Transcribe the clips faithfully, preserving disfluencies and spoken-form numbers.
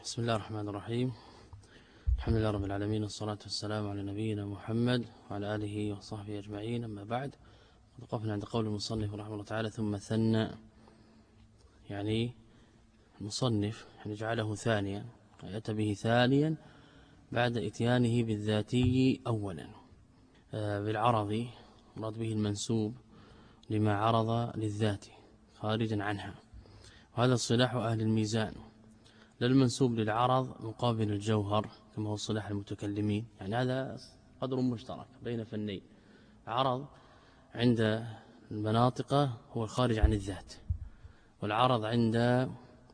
بسم الله الرحمن الرحيم. الحمد لله رب العالمين، والصلاة والسلام على نبينا محمد وعلى آله وصحبه أجمعين. أما بعد، وقفنا عند قول المصنف رحمه الله تعالى: ثم ثنى، يعني المصنف يعني جعله ثانيا، أتى به ثانيا بعد إتيانه بالذاتي أولا. بالعرض مراد به المنسوب لما عرض للذات خارجا عنها، وهذا الصلاح أهل الميزان، لا المنسوب للعرض مقابل الجوهر كما هو صلاح المتكلمين. يعني هذا قدر مشترك بين فنين. عرض عند المناطق هو الخارج عن الذات، والعرض عند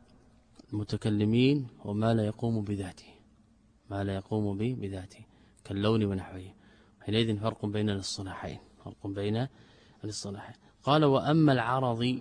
المتكلمين هو ما لا يقوم بذاته، ما لا يقوم به بذاته كاللون ونحوه. حينئذ فرق بين الصلاحين، فرق بين الصلاحين. قال: وأما العرض،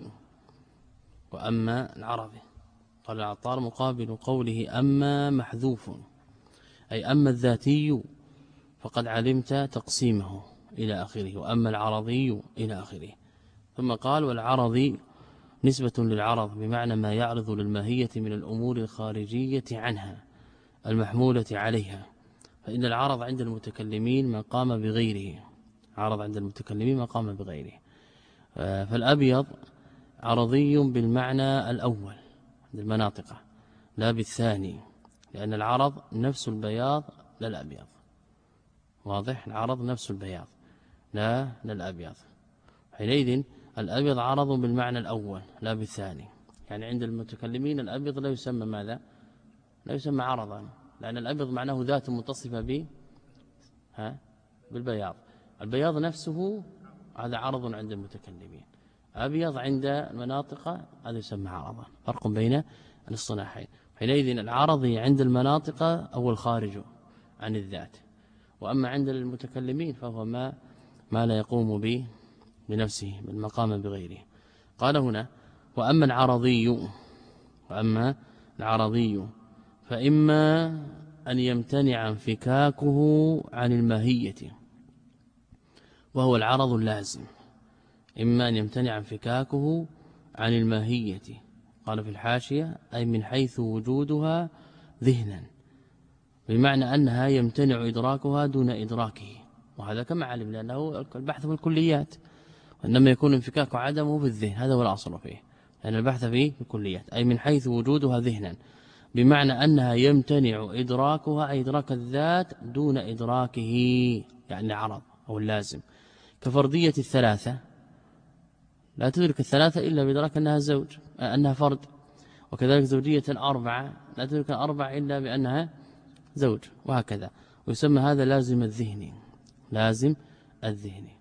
وأما العرض قال العطار مقابل قوله أما محذوف، أي أما الذاتي فقد علمت تقسيمه إلى آخره، وأما العرضي إلى آخره. ثم قال: والعرض نسبة للعرض بمعنى ما يعرض للماهية من الأمور الخارجية عنها المحمولة عليها، فإن العرض عند المتكلمين ما قام بغيره، عرض عند المتكلمين ما قام بغيره. فالأبيض عرضي بالمعنى الأول عند المناطق لا بالثاني، لأن العرض نفس البياض لا الأبيض. واضح؟ العرض نفس البياض لا للأبيض. حينئذ الأبيض عرض بالمعنى الأول لا بالثاني. يعني عند المتكلمين الأبيض لا يسمى ماذا؟ لا يسمى عرضا، لأن الأبيض معناه ذات متصفة ب ها بالبياض. البياض نفسه هذا عرض عند المتكلمين، أبيض عند المناطق هذا يسمى عرضا. فرق بين الاصطلاحين. حينئذ العرض عند المناطق أو الخارج عن الذات، وأما عند المتكلمين فهو ما ما لا يقوم به بنفسه بالمقام بغيره. قال هنا: وأما العرضي، وأما العرضي فإما أن يمتنع انفكاكه عن الماهية وهو العرض اللازم، إما أن يمتنع انفكاكه عن الماهية. قال في الحاشية: أي من حيث وجودها ذهنا، بمعنى أنها يمتنع إدراكها دون إدراكه، وهذا كما علم لأنه البحث في الكليات، وإنما يكون انفكاك عدمه في الذهن، هذا هو الأصل فيه، لأن البحث فيه في الكليات. أي من حيث وجودها ذهنا، بمعنى أنها يمتنع إدراكها أي إدراك الذات دون إدراكه، يعني عرض أو اللازم. كفردية الثلاثة لا تدرك الثلاثة إلا بإدراك أنها زوج، أنها فرد، وكذلك زوجية الأربعة لا تدرك الأربعة إلا بأنها زوج، وهكذا. ويسمى هذا لازم الذهني، لازم الذهني.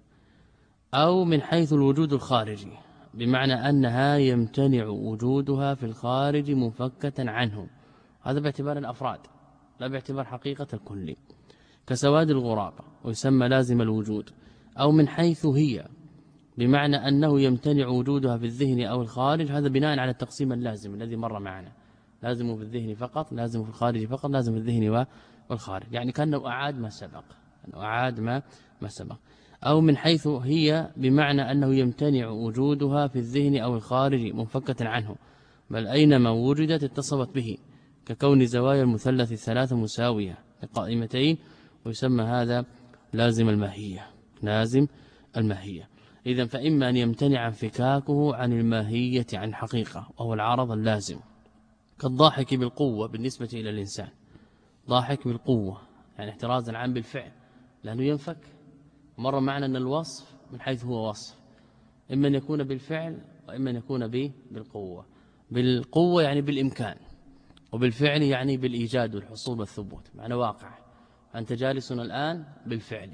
أو من حيث الوجود الخارجي، بمعنى أنها يمتنع وجودها في الخارج منفكة عنه، هذا باعتبار الأفراد لا باعتبار حقيقة الكل، كسواد الغراب، ويسمى لازم الوجود. أو من حيث هي، بمعنى أنه يمتنع وجودها في الذهن أو الخارج، هذا بناء على التقسيم اللازم الذي مر معنا: لازم في الذهن فقط، لازم في الخارج فقط، لازم في الذهن والخارج، يعني كأنه أعاد ما سبق، أنه أعاد ما ما سبق. أو من حيث هي، بمعنى أنه يمتنع وجودها في الذهن أو الخارج منفكة عنه، بل أينما وجدت اتصفت به، ككون زوايا المثلث الثلاثة مساوية لقائمتين، ويسمى هذا لازم الماهية، لازم الماهية. إذن فإما أن يمتنع انفكاكه عن الماهية عن حقيقة وهو العرض اللازم، كالضاحك بالقوة بالنسبة إلى الإنسان، ضاحك بالقوة يعني احترازا عن بالفعل لأنه ينفك. مر معنا أن الوصف من حيث هو وصف إما أن يكون بالفعل وإما أن يكون به بالقوة. بالقوة يعني بالإمكان، وبالفعل يعني بالإيجاد والحصول والثبوت، معنى واقع. أنت جالس الآن بالفعل،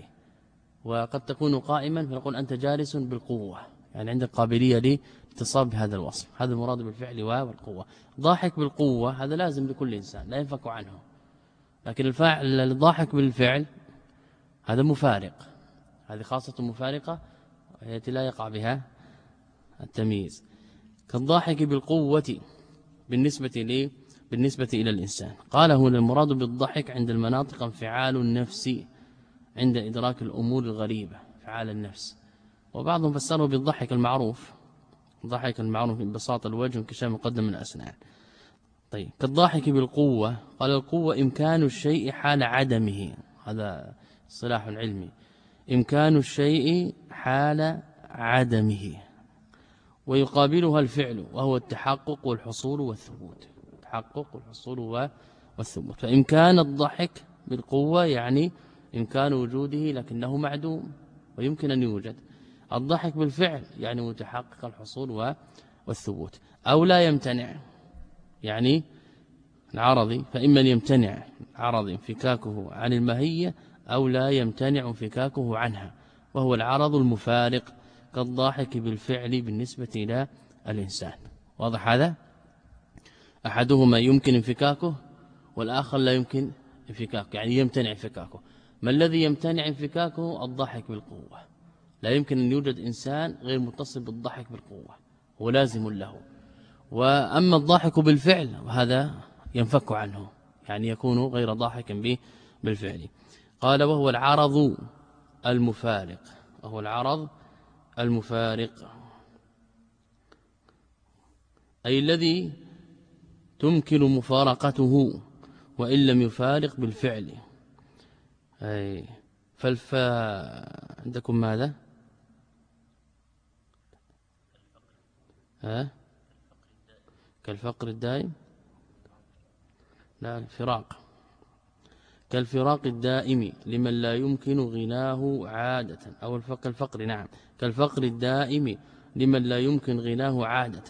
وقد تكون قائما فنقول أنت جالس بالقوة، يعني عندك قابلية لاتصاب بهذا الوصف، هذا المراد بالفعل والقوة. ضاحك بالقوة هذا لازم لكل إنسان لا ينفك عنه، لكن الفاعل الضاحك بالفعل هذا مفارق، هذه خاصة مفارقة التي لا يقع بها التمييز. كالضاحك بالقوة بالنسبة لي بالنسبة إلى الإنسان. قال هنا: المراد بالضحك عند المناطق انفعال النفس عند إدراك الأمور الغريبة، فعال النفس. وبعضهم فسره بالضحك المعروف، الضحك المعروف ببساطة الوجه وانكشاف مقدم من الأسنان. طيب كالضاحك بالقوة، قال القوة إمكان الشيء حال عدمه، هذا اصطلاح علمي، إمكان الشيء حال عدمه، ويقابلها الفعل وهو التحقق والحصول والثبوت، التحقق والحصول والثبوت. فإمكان الضحك بالقوة يعني إمكان وجوده لكنه معدوم ويمكن أن يوجد. الضحك بالفعل يعني متحقق الحصول والثبوت، أو لا يمتنع، يعني العرضي فإما يمتنع عرض انفكاكه عن الماهية أو لا يمتنع انفكاكه عنها، وهو العرض المفارق كالضاحك بالفعل بالنسبة إلى الإنسان. واضح هذا؟ أحدهما يمكن انفكاكه والآخر لا يمكن انفكاكه، يعني يمتنع انفكاكه. ما الذي يمتنع انفكاكه؟ الضحك بالقوة. لا يمكن أن يوجد إنسان غير متصل بالضحك بالقوة، هو لازم له. وأما الضاحك بالفعل وهذا ينفك عنه، يعني يكون غير ضاحك به بالفعل. قال وهو العرض المفارق، وهو العرض المفارق أي الذي تمكن مفارقته وإن لم يفارق بالفعل. أي فالفاء عندكم ماذا؟ ها؟ كالفقر الدائم، لا الفراق، كالفراق الدائم لمن لا يمكن غناه عادة، أو الفقر الفقر نعم كالفقر الدائم لمن لا يمكن غناه عادة،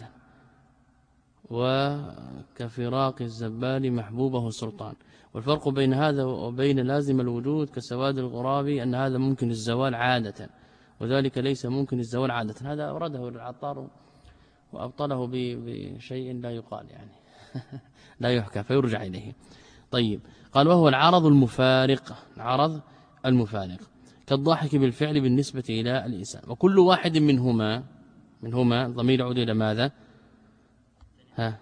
وكفراق الزبال محبوبه سلطان. والفرق بين هذا وبين لازم الوجود كسواد الغراب أن هذا ممكن الزوال عادة وذلك ليس ممكن الزوال عادة. هذا أورده العطار وأبطله بشيء لا يقال يعني لا يحكى فيرجع إليه. طيب قال وهو العرض المفارق، العرض المفارق كالضاحك بالفعل بالنسبة إلى الإنسان. وكل واحد منهما منهما ضمير يعود إلى ماذا؟ ها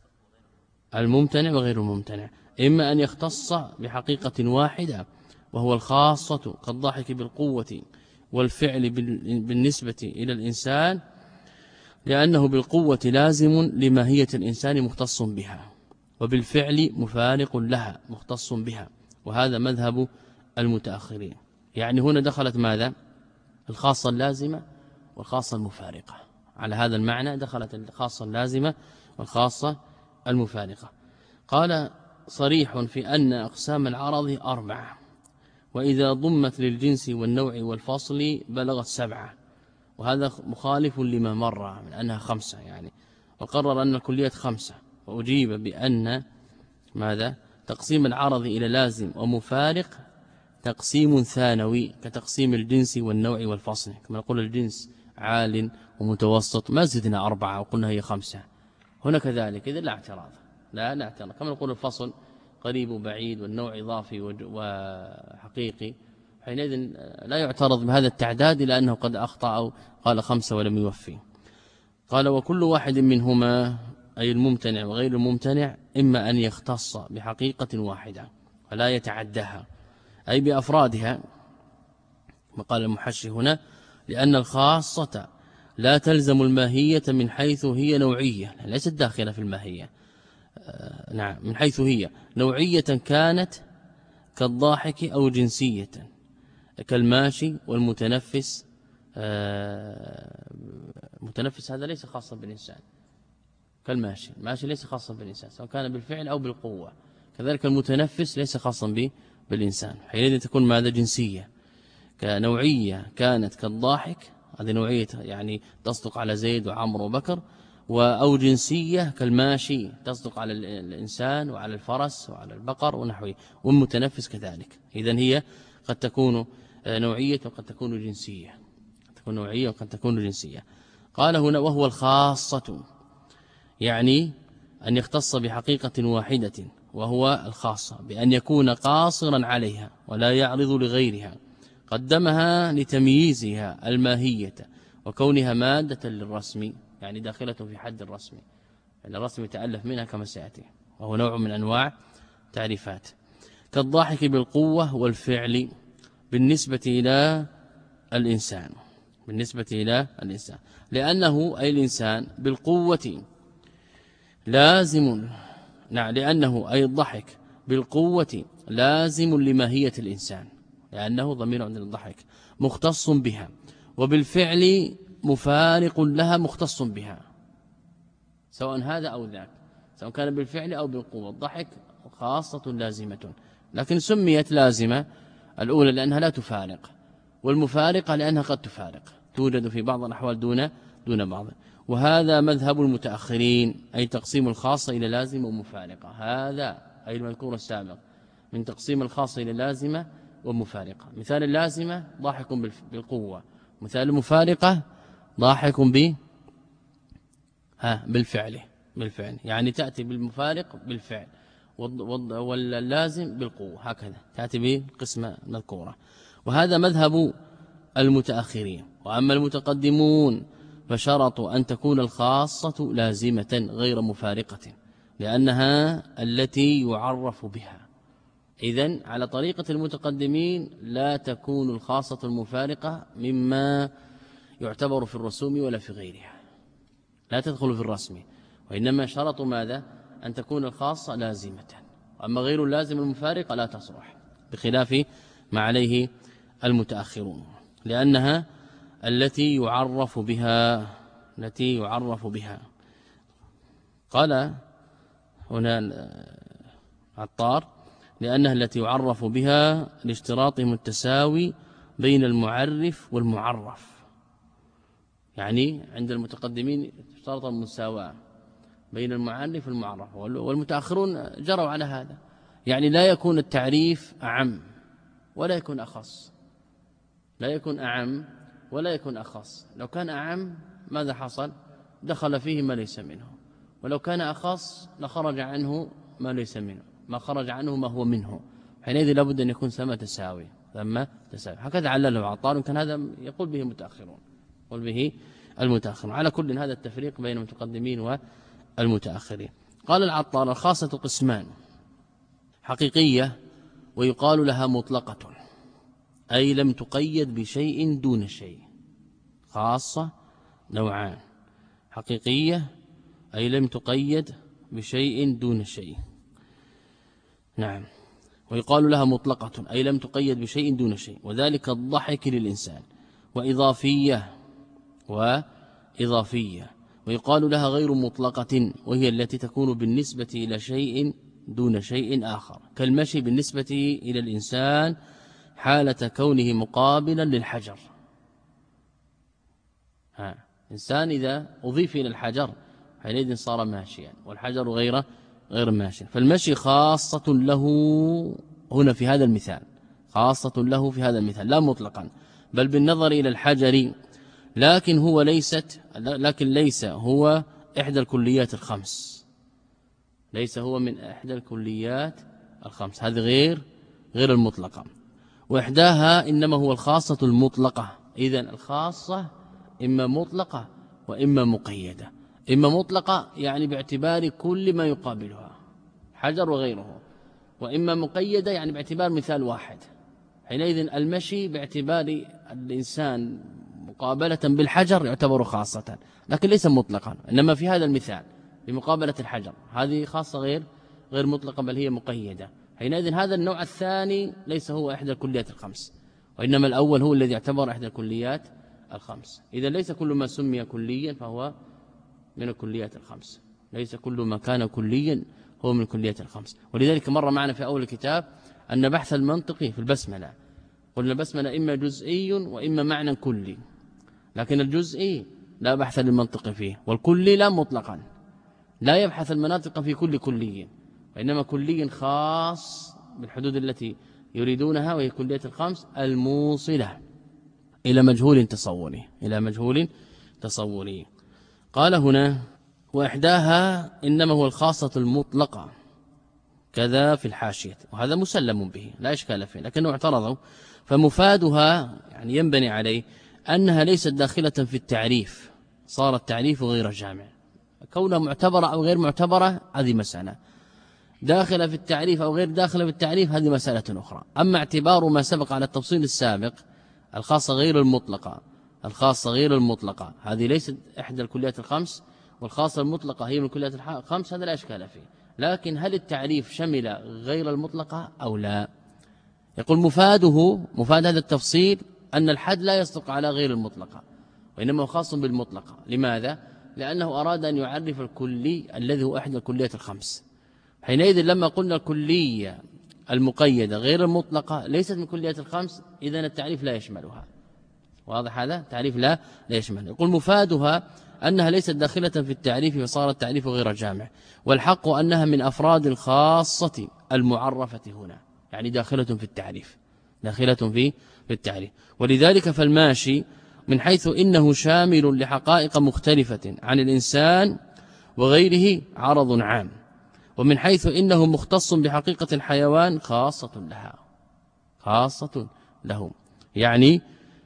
الممتنع وغير الممتنع، إما أن يختص بحقيقة واحدة وهو الخاصة كالضاحك بالقوة والفعل بالنسبة إلى الإنسان، لأنه بالقوة لازم لماهية الإنسان مختص بها، وبالفعل مفارق لها مختص بها، وهذا مذهب المتأخرين. يعني هنا دخلت ماذا؟ الخاصة اللازمة والخاصة المفارقة، على هذا المعنى دخلت الخاصة اللازمة والخاصة المفارقة. قال صريح في أن أقسام العرض أربعة، وإذا ضمت للجنس والنوع والفصل بلغت سبعة، وهذا مخالف لما مر من أنها خمسة يعني، وقرر أن الكلية خمسة، وأجيب بأن ماذا؟ تقسيم العرض إلى لازم ومفارق تقسيم ثانوي كتقسيم الجنس والنوع والفصل، كما نقول الجنس عال ومتوسط ما زدنا أربعة وقلنا هي خمسة، هنا كذلك إذن لا اعتراض، لا لا اعتراض. كما نقول الفصل قريب وبعيد والنوع إضافي وحقيقي، حينئذ لا يعترض بهذا التعداد لأنه قد أخطأ أو قال خمسة ولم يوفي. قال وكل واحد منهما أي الممتنع وغير الممتنع إما أن يختص بحقيقة واحدة ولا يتعدها أي بأفرادها، وقال المحشي هنا لأن الخاصة لا تلزم الماهية من حيث هي نوعية، ليست داخلة في الماهية، آه نعم من حيث هي نوعية كانت كالضاحك أو جنسية كالماشي والمتنفس. آه متنفس هذا ليس خاصا بالإنسان كالماشي، الماشي ليس خاصا بالإنسان سواء كان بالفعل أو بالقوة، كذلك المتنفس ليس خاصا به بالإنسان، حينئذ تكون ماذا؟ جنسية. كنوعية كانت كالضاحك هذه نوعية يعني تصدق على زيد وعمر وبكر، أو جنسية كالماشي تصدق على الإنسان وعلى الفرس وعلى البقر ونحوه، والمتنفس كذلك. إذن هي قد تكون نوعية وقد تكون جنسية، قد تكون نوعية وقد تكون جنسية. قال هنا وهو الخاصة، يعني أن يختص بحقيقة واحدة وهو الخاصة بأن يكون قاصرا عليها ولا يعرض لغيرها، قدمها لتمييزها الماهية وكونها مادة للرسم، يعني داخلة في حد الرسم، يعني الرسم يتألف منها كما سيأتي، وهو نوع من أنواع تعريفات. كالضاحك بالقوة والفعل بالنسبة إلى الإنسان، بالنسبة إلى الإنسان لأنه أي الإنسان بالقوة لازم نعم لأنه أي الضحك بالقوة لازم لماهية الإنسان، لأنه ضمير عند الضحك مختص بها، وبالفعل مفارق لها مختص بها، سواء هذا أو ذاك، سواء كان بالفعل أو بالقوة. الضحك خاصة لازمة، لكن سميت لازمة الأولى لأنها لا تفارق، والمفارقة لأنها قد تفارق، توجد في بعض الأحوال دون دون بعض. وهذا مذهب المتأخرين، أي تقسيم الخاصة إلى لازمة ومفارقة، هذا أي المذكور السابق من تقسيم الخاصة إلى لازمة ومفارقة. مثال اللازمة ضاحك بالقوة، مثال المفارقة ضاحك ب ها بالفعل بالفعل يعني تأتي بالمفارق بالفعل، واللازم بالقوة، هكذا تأتي بالقسمة المذكورة. وهذا مذهب المتأخرين. وأما المتقدمون فشرطوا أن تكون الخاصة لازمة غير مفارقة، لأنها التي يعرف بها. إذن على طريقة المتقدمين لا تكون الخاصة المفارقة مما يعتبر في الرسوم ولا في غيرها، لا تدخل في الرسم، وإنما شرطوا ماذا؟ أن تكون الخاصة لازمة، أما غير اللازم المفارقة لا تصلح، بخلاف ما عليه المتأخرون، لأنها التي يعرف بها التي يعرف بها. قال هنا عطار لأنها التي يعرف بها لاشتراطهم التساوي بين المعرف والمعرف، يعني عند المتقدمين اشترط المساواة بين المعرف والمعرف، والمتأخرون جروا على هذا، يعني لا يكون التعريف أعم ولا يكون أخص، لا يكون أعم ولا يكون أخص. لو كان أعم ماذا حصل؟ دخل فيه ما ليس منه، ولو كان أخص لخرج عنه ما ليس منه، ما خرج عنه ما هو منه، حينئذ لابد أن يكون ثم تساوي ثم تساوي. هكذا علله عطار، كان هذا يقول به المتأخرون يقول به المتأخرون. على كل هذا التفريق بين المتقدمين والمتأخرين. قال العطار الخاصة قسمان: حقيقية ويقال لها مطلقة، أي لم تقيد بشيء دون شيء. خاصة نوعان: حقيقية أي لم تقيد بشيء دون شيء، نعم، ويقال لها مطلقة أي لم تقيد بشيء دون شيء، وذلك الضحك للإنسان. وإضافية وإضافية ويقال لها غير مطلقة، وهي التي تكون بالنسبة إلى شيء دون شيء آخر، كالمشي بالنسبة إلى الإنسان حالة كونه مقابلا للحجر. ها إنسان إذا أضيف إلى الحجر حينئذ صار ماشيا، والحجر غير غير ماشي. فالمشي خاصة له هنا في هذا المثال، خاصة له في هذا المثال لا مطلقا، بل بالنظر إلى الحجر، لكن هو ليست لكن ليس هو إحدى الكليات الخمس، ليس هو من إحدى الكليات الخمس، هذه غير غير المطلقة. وإحداها إنما هو الخاصة المطلقة. إذن الخاصة إما مطلقة وإما مقيدة. إما مطلقة يعني باعتبار كل ما يقابلها حجر وغيره، وإما مقيدة يعني باعتبار مثال واحد. حينئذ المشي باعتبار الإنسان مقابلة بالحجر يعتبر خاصة، لكن ليس مطلقا، إنما في هذا المثال بمقابلة الحجر هذه خاصة غير غير مطلقة، بل هي مقيدة. حينئذ هذا النوع الثاني ليس هو إحدى الكليات الخمس، وإنما الأول هو الذي يعتبر إحدى الكليات الخمس. إذا ليس كل ما سمي كليا فهو من الكليات الخمس، ليس كل ما كان كليا هو من الكليات الخمس. ولذلك مر معنا في أول الكتاب أن بحث المنطقي في البسملة، قلنا البسملة إما جزئي وإما معنى كلي، لكن الجزئي لا بحث للمنطق فيه، والكلي لا مطلقا، لا يبحث المناطق في كل كلي، وإنما كلي خاص بالحدود التي يريدونها، وهي كلية الخمس الموصلة إلى مجهول تصوري إلى مجهول تصوري. قال هنا: وإحداها إنما هو الخاصة المطلقة، كذا في الحاشية، وهذا مسلم به لا إشكال فيه، لكنه اعترضوا. فمفادها يعني ينبني عليه أنها ليست داخلة في التعريف، صار التعريف غير جامع، كونها معتبرة أو غير معتبرة هذه مسألة، داخلة في التعريف أو غير داخلة في التعريف هذه مسألة أخرى. أما اعتبار ما سبق على التفصيل السابق، الخاصة غير المطلقة الخاصة غير المطلقة هذه ليست إحدى الكليات الخمس، والخاصة المطلقة هي من الكليات الخمس، هذا لا إشكال فيه. لكن هل التعريف شمل غير المطلقة أو لا؟ يقول مفاده مفاد هذا التفصيل أن الحد لا يصدق على غير المطلقة وإنما هو خاص بالمطلقة. لماذا؟ لأنه أراد أن يعرف الكلي الذي هو إحدى الكليات الخمس. حينئذ لما قلنا الكلية المقيدة غير المطلقة ليست من كليات الخمس، إذن التعريف لا يشملها. واضح هذا؟ تعريف لا لا يشمل. يقول مفادها أنها ليست داخلة في التعريف فصار التعريف غير جامع، والحق أنها من أفراد الخاصة المعرفة هنا، يعني داخلة في التعريف داخلة في في التعريف. ولذلك فالماشي من حيث إنه شامل لحقائق مختلفة عن الإنسان وغيره عرض عام، ومن حيث إنه مختص بحقيقة الحيوان خاصة لها خاصة له. يعني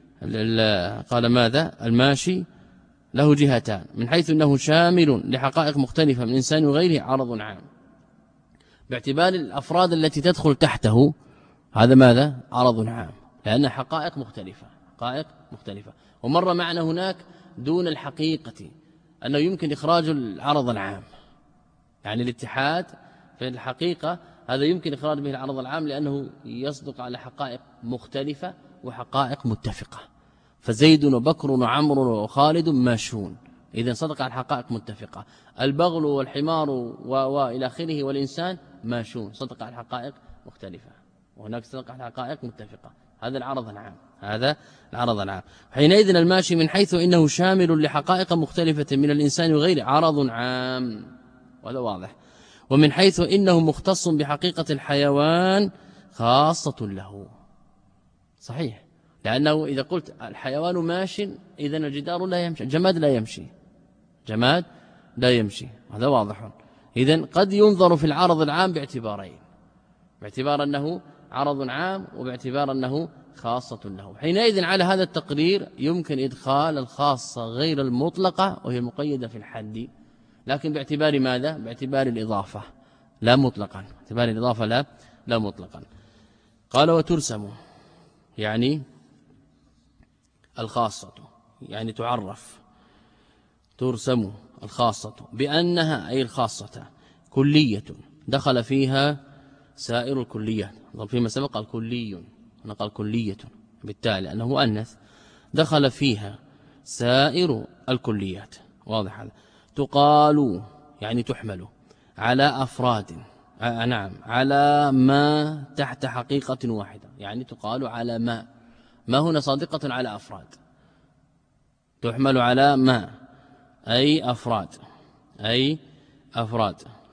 قال ماذا؟ الماشي له جهتان، من حيث أنه شامل لحقائق مختلفة من الإنسان وغيره عرض عام باعتبار الأفراد التي تدخل تحته، هذا ماذا؟ عرض عام، لأن حقائق مختلفة حقائق مختلفة. ومر معنا هناك دون الحقيقة أنه يمكن إخراج العرض العام، يعني الاتحاد في الحقيقة هذا يمكن إخراج به العرض العام لأنه يصدق على حقائق مختلفة وحقائق متفقة. فزيد وبكر وعمر وخالد ماشون، إذن صدق على حقائق متفقة. البغل والحمار وإلى آخره والإنسان ماشون، صدق على حقائق مختلفة، وهناك صدق على حقائق متفقة. هذا العرض العام هذا العرض العام. حينئذ الماشي من حيث إنه شامل لحقائق مختلفة من الإنسان وغيره عرض عام، وهذا واضح. ومن حيث إنه مختص بحقيقة الحيوان خاصة له، صحيح، لأنه إذا قلت الحيوان ماش إذن الجدار لا يمشي، الجماد لا يمشي جماد لا يمشي، هذا واضح. إذن قد ينظر في العرض العام باعتبارين، باعتبار أنه عرض عام وباعتبار أنه خاصة له. حينئذ على هذا التقرير يمكن إدخال الخاصة غير المطلقة وهي مقيدة في الحد، لكن باعتبار ماذا؟ باعتبار الإضافة لا مطلقا، باعتبار الإضافة لا لا مطلقا. قال وترسم يعني الخاصة، يعني تعرف ترسم الخاصة بأنها أي الخاصة كلية دخل فيها سائر الكليات. فيما سبق الكلي نقل كلية بالتالي لأنه مؤنث، دخل فيها سائر الكليات، واضح هذا. تقال يعني تحمل على أفراد، آه نعم على ما تحت حقيقة واحدة، يعني تقال على ما ما هنا صادقة على أفراد، تحمل على ما أي أفراد أي أفراد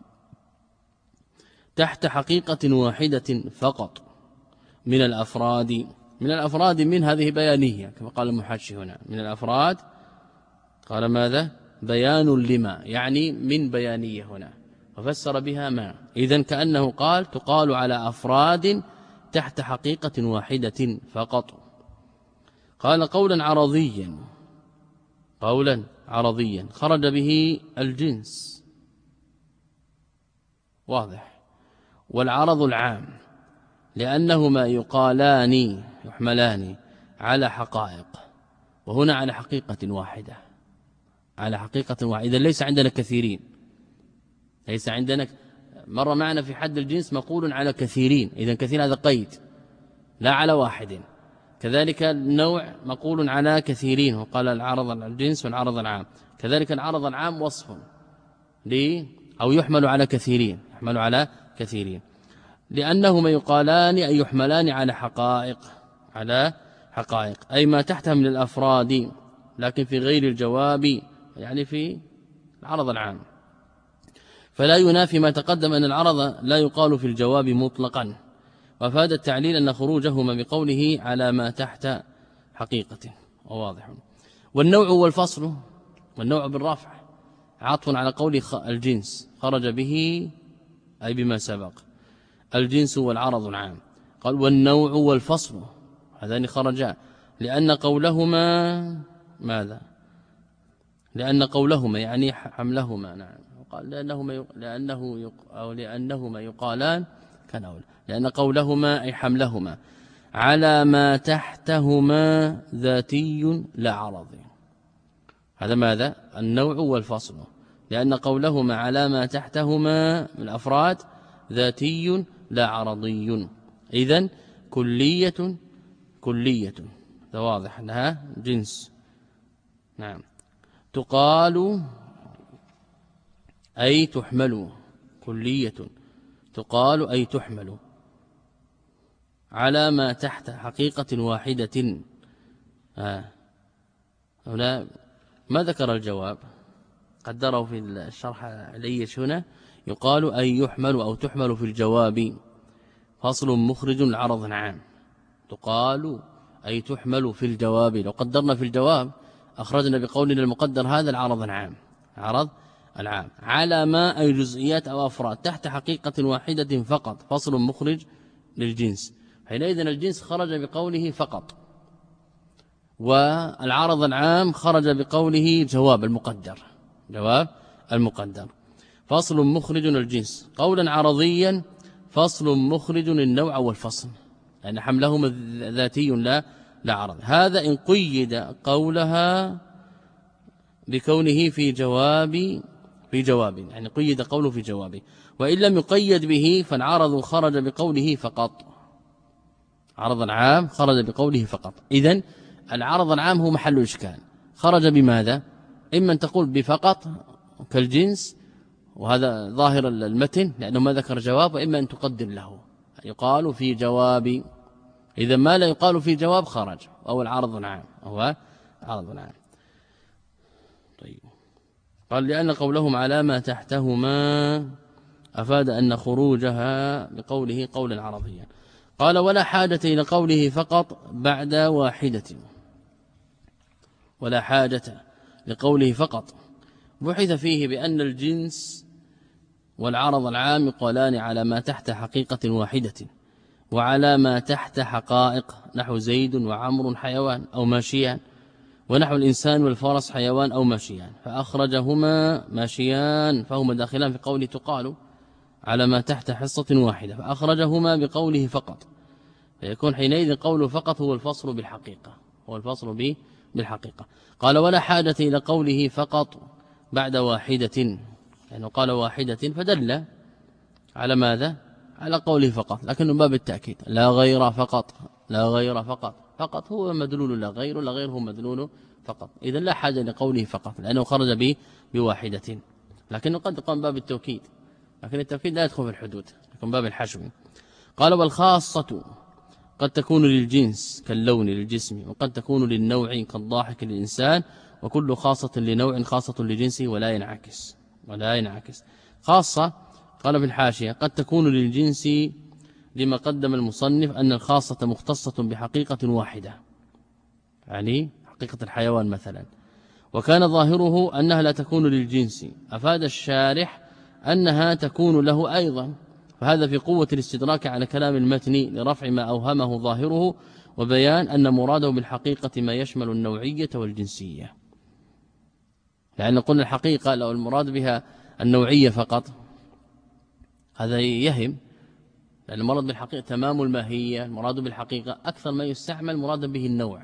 تحت حقيقة واحدة فقط من الأفراد. من الأفراد من هذه بيانية كما قال المحشي هنا، من الأفراد قال ماذا؟ بيان لما، يعني من بيانية هنا، وفسر بها ما. إذن كأنه قال تقال على أفراد تحت حقيقة واحدة فقط. قال قولا عرضيا، قولا عرضيا خرج به الجنس، واضح، والعرض العام، لأنهما يقالان يحملان على حقائق، وهنا على حقيقة واحدة، على حقيقة واحدة. ليس عندنا كثيرين، ليس عندنا مر معنا في حد الجنس مقول على كثيرين، إذن كثير هذا قيد لا على واحد. كذلك النوع مقول على كثيرين، وقال العرض الجنس والعرض العام. كذلك العرض العام وصف لي أو يحمل على كثيرين، يحمل على كثيرين لأنهما يقالان أي يحملان على حقائق، على حقائق أي ما تحتها من الأفراد، لكن في غير الجواب، يعني في العرض العام. فلا ينافي ما تقدم أن العرض لا يقال في الجواب مطلقا. وفاد التعليل أن خروجهما بقوله على ما تحت حقيقة، وواضح. والنوع والفصل، والنوع بالرفع عطف على قول الجنس خرج به أي بما سبق، الجنس والعرض العام. قال والنوع والفصل هذان خرجا لأن قولهما ماذا؟ لأن قولهما يعني حملهما، نعم. قال لأنهما يق... لأنه يق... أو لأنهما يقالان كان أولى، لأن قولهما أي حملهما على ما تحتهما ذاتي لا عرض. هذا ماذا؟ النوع والفصل، لأن قولهما على ما تحتهما من الأفراد ذاتي لا عرضي. إذن كلية كلية، ده واضح أنها جنس. نعم. تقال أي تحمل، كلية تقال أي تحمل على ما تحت حقيقة واحدة. آه. هنا ما ذكر الجواب، قدره في الشرح عليش هنا يقال أي يحمل أو تحمل في الجواب فصل مخرج لعرض عام. تقال أي تحمل في الجواب، لو قدرنا في الجواب أخرجنا بقولنا المقدر هذا العرض العام، عرض العام على ما أي جزئيات أو أفراد تحت حقيقة واحدة فقط، فصل مخرج للجنس. حينئذ الجنس خرج بقوله فقط، والعرض العام خرج بقوله جواب المقدر، جواب المقدر. فصل مخرج الجنس قولا عرضيا، فصل مخرج النوع والفصل، لأن حملهما ذاتي لا لا عرض. هذا إن قيد قولها بكونه في جواب في جواب يعني قيد قوله في جوابه، وإن لم يقيد به فالعرض خرج بقوله فقط، عرض العام خرج بقوله فقط. إذن العرض العام هو محل إشكال، خرج بماذا؟ إما أن تقول بفقط كالجنس، وهذا ظاهر المتن لأنه ما ذكر جواب، وإما أن تقدر له يقال في جواب. إذا ما لا يقال في جواب خرج، أو العرض العام هو عرض العام. طيب، قال لأن قولهم على ما تحتهما أفاد أن خروجها بقوله قولا عرضيا. قال ولا حاجة إلى قوله فقط بعد واحدة، ولا حاجة لقوله فقط. بحث فيه بأن الجنس والعرض العام يقالان على ما تحت حقيقة واحدة، وعلى ما تحت حقائق، نحو زيد وعمر حيوان أو ماشيان، ونحو الإنسان والفرس حيوان أو ماشيان، فأخرجهما ماشيان فهما داخلان في قوله تقال على ما تحت حصة واحدة، فأخرجهما بقوله فقط، فيكون حينئذ قوله فقط هو الفصل بالحقيقة، هو الفصل به بالحقيقة. قال ولا حاجة إلى قوله فقط بعد واحدة، يعني قال واحدة فدل على ماذا؟ على قوله فقط، لكنه باب التأكيد، لا غير فقط، لا غير فقط، فقط هو مدلول لا غير، لا غير هو مدلول فقط. إذن لا حاجة لقوله فقط لأنه خرج به بواحدة، لكنه قد قام باب التوكيد، لكن التوكيد لا يدخل في الحدود، يكون باب الحشو. قال والخاصة قد تكون للجنس كاللون للجسم، وقد تكون للنوع كالضاحك للإنسان، وكل خاصة لنوع خاصة لجنسه ولا ينعكس، ولا ينعكس. خاصة قال في الحاشية قد تكون للجنس لما قدم المصنف أن الخاصة مختصة بحقيقة واحدة، يعني حقيقة الحيوان مثلا، وكان ظاهره أنها لا تكون للجنس، أفاد الشارح أنها تكون له أيضا، فهذا في قوة الاستدراك على كلام المتن لرفع ما أوهمه ظاهره، وبيان أن مراده بالحقيقة ما يشمل النوعية والجنسية، لأن قلنا الحقيقة لو المراد بها النوعية فقط هذا يهم، لأن المراد بالحقيقة تمام الماهية، المراد بالحقيقة أكثر ما يستعمل مراد به النوع.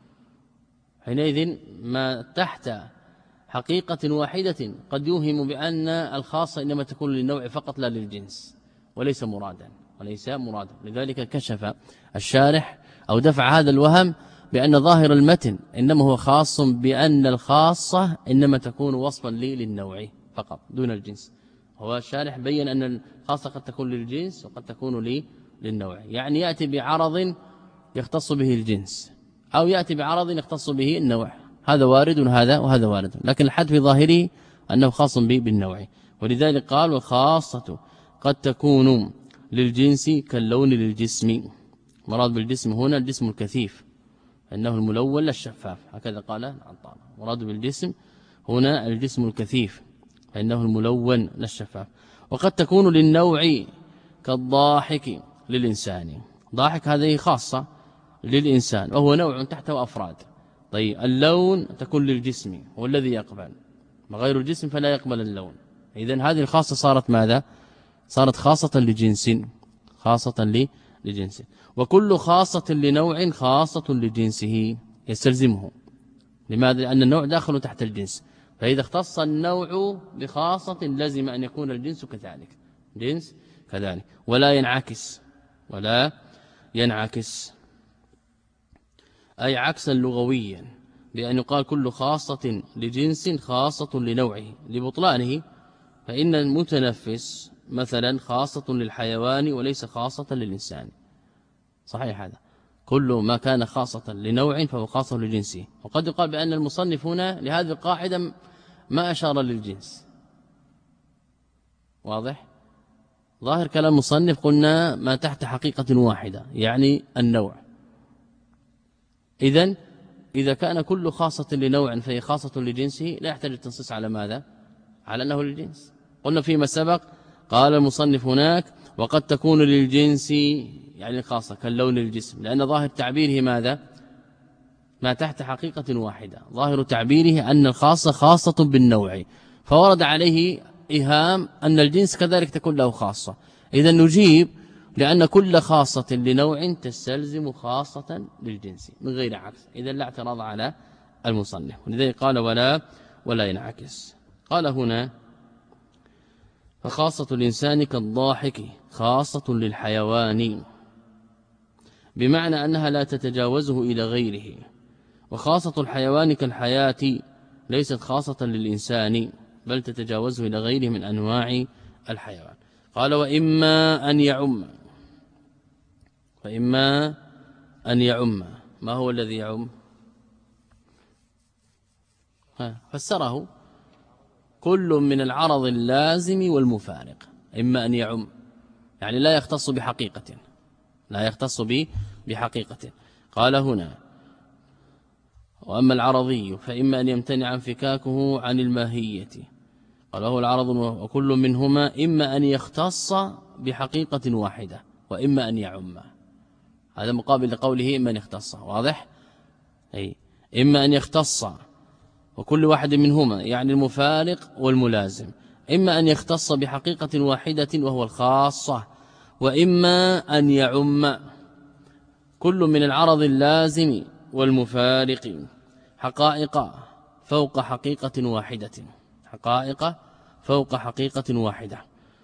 حينئذ ما تحت حقيقة واحدة قد يوهم بأن الخاصة إنما تكون للنوع فقط لا للجنس، وليس مرادا، وليس مرادا. لذلك كشف الشارح أو دفع هذا الوهم بأن ظاهر المتن إنما هو خاص بأن الخاصة إنما تكون وصفا لي للنوع فقط دون الجنس. هو الشارح بين أن الخاصة قد تكون للجنس وقد تكون لي للنوع، يعني يأتي بعرض يختص به الجنس، أو يأتي بعرض يختص به النوع، هذا وارد وهذا وهذا وارد، لكن الحد في ظاهره أنه خاص به بالنوع. ولذلك قال والخاصة قد تكون للجنس كاللون للجسم، مراد بالجسم هنا الجسم الكثيف، إنه الملون لا الشفاف، هكذا قال العطار، مراد بالجسم هنا الجسم الكثيف فإنه الملون لا الشفاف. وقد تكون للنوع كالضاحك للإنسان، ضاحك هذه خاصة للإنسان وهو نوع تحته أفراد. طيب اللون تكون للجسم هو الذي يقبل، وغير الجسم فلا يقبل اللون. إذن هذه الخاصة صارت ماذا؟ صارت خاصة لجنس، خاصة لجنس. وكل خاصة لنوع خاصة لجنسه يستلزمه. لماذا؟ لأن النوع داخل تحت الجنس، فإذا اختص النوع بخاصة لازم أن يكون الجنس كذلك جنس كذلك ولا ينعكس ولا ينعكس أي عكسا لغويا بأن يقال كل خاصة لجنس خاصة لنوعه لبطلانه، فإن المتنفس مثلا خاصة للحيوان وليس خاصة للإنسان. صحيح هذا، كل ما كان خاصة لنوع فهو خاصة لجنسه. وقد يقال بأن المصنف هنا لهذه القاعدة ما أشار للجنس. واضح؟ ظاهر كلام المصنف قلنا ما تحت حقيقة واحدة يعني النوع. إذن إذا كان كل خاصة لنوع فهي خاصة لجنسه لا يحتاج التنصيص على ماذا؟ على أنه للجنس. قلنا فيما سبق قال المصنف هناك وقد تكون للجنس يعني خاصة كاللون الجسم، لأن ظاهر تعبيره ماذا؟ ما تحت حقيقة واحدة، ظاهر تعبيره أن الخاصة خاصة بالنوع، فورد عليه إيهام أن الجنس كذلك تكون له خاصة. إذا نجيب لأن كل خاصة لنوع تستلزم خاصة للجنس من غير عكس، إذا لا اعتراض على المصنف، ولذلك قال ولا ولا ينعكس. قال هنا فخاصة الإنسان كالضاحك خاصة للحيوان، بمعنى أنها لا تتجاوزه إلى غيره، وخاصة الحيوان كالحياة ليست خاصة للإنسان بل تتجاوزه إلى غيره من أنواع الحيوان. قال وإما أن يعم، فإما أن يعم، ما هو الذي يعم؟ فسره كل من العرض اللازم والمفارق، إما أن يعم يعني لا يختص بحقيقة، لا يختص به بحقيقة. قال هنا وأما العرضي فإما أن يمتنع انفكاكه عن الماهية، قال هو العرض وكل منهما إما أن يختص بحقيقة واحدة وإما أن يعم، هذا مقابل لقوله إما أن يختص. واضح؟ أي إما أن يختص وكل واحد منهما يعني المفارق والملازم، إما أن يختص بحقيقة واحدة وهو الخاصة، وإما أن يعم كل من العرض اللازم والمفارق حقائق فوق حقيقة واحدة، حقائق فوق حقيقة واحدة،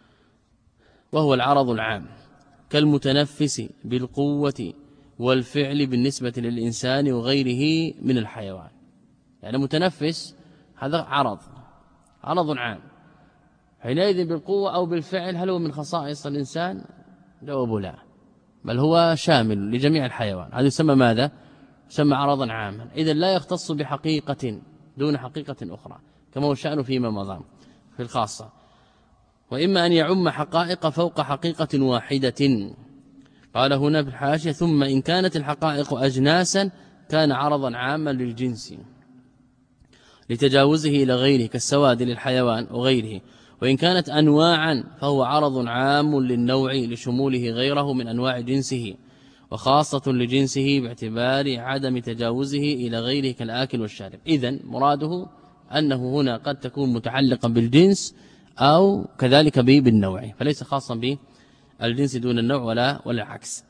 وهو العرض العام كالمتنفس بالقوة والفعل بالنسبة للإنسان وغيره من الحيوان. يعني متنفس هذا عرض عرض عام، حينئذ بالقوة أو بالفعل هل هو من خصائص الإنسان؟ جواب لا، بل هو شامل لجميع الحيوان، هذا يسمى ماذا؟ يسمى عرضا عاما. إذن لا يختص بحقيقة دون حقيقة أخرى كما هو الشأن فيما مضى في الخاصة. وإما أن يعم حقائق فوق حقيقة واحدة. قال هنا في الحاشية ثم إن كانت الحقائق أجناسا كان عرضا عاما للجنس لتجاوزه إلى غيره كالسواد للحيوان وغيره، وإن كانت أنواعا فهو عرض عام للنوع لشموله غيره من أنواع جنسه، وخاصة لجنسه باعتبار عدم تجاوزه إلى غيره كالآكل والشارب. إذن مراده أنه هنا قد تكون متعلقا بالجنس أو كذلك به بالنوع، فليس خاصا بالجنس دون النوع ولا ولا عكس.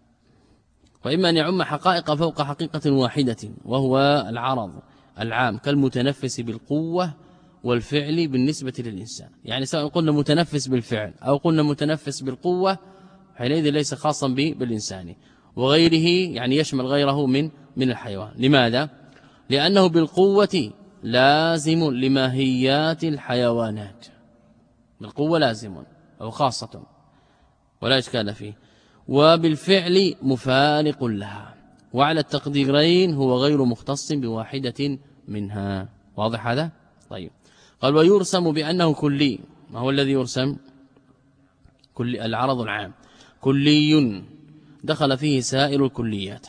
وإما أن يعم حقائق فوق حقيقة واحدة وهو العرض العام كالمتنفس بالقوة والفعل بالنسبة للإنسان، يعني سواء قلنا متنفس بالفعل أو قلنا متنفس بالقوة حينئذ ليس خاصا به بالإنسان وغيره، يعني يشمل غيره من من الحيوان. لماذا؟ لأنه بالقوة لازم لماهيات الحيوانات، بالقوة لازم أو خاصة ولا إشكال فيه، وبالفعل مفارق لها، وعلى التقديرين هو غير مختص بواحدة منها. واضح هذا؟ طيب. قال ويرسم بأنه كلي. ما هو الذي يرسم؟ كل العرض العام كلي دخل فيه سائر الكليات.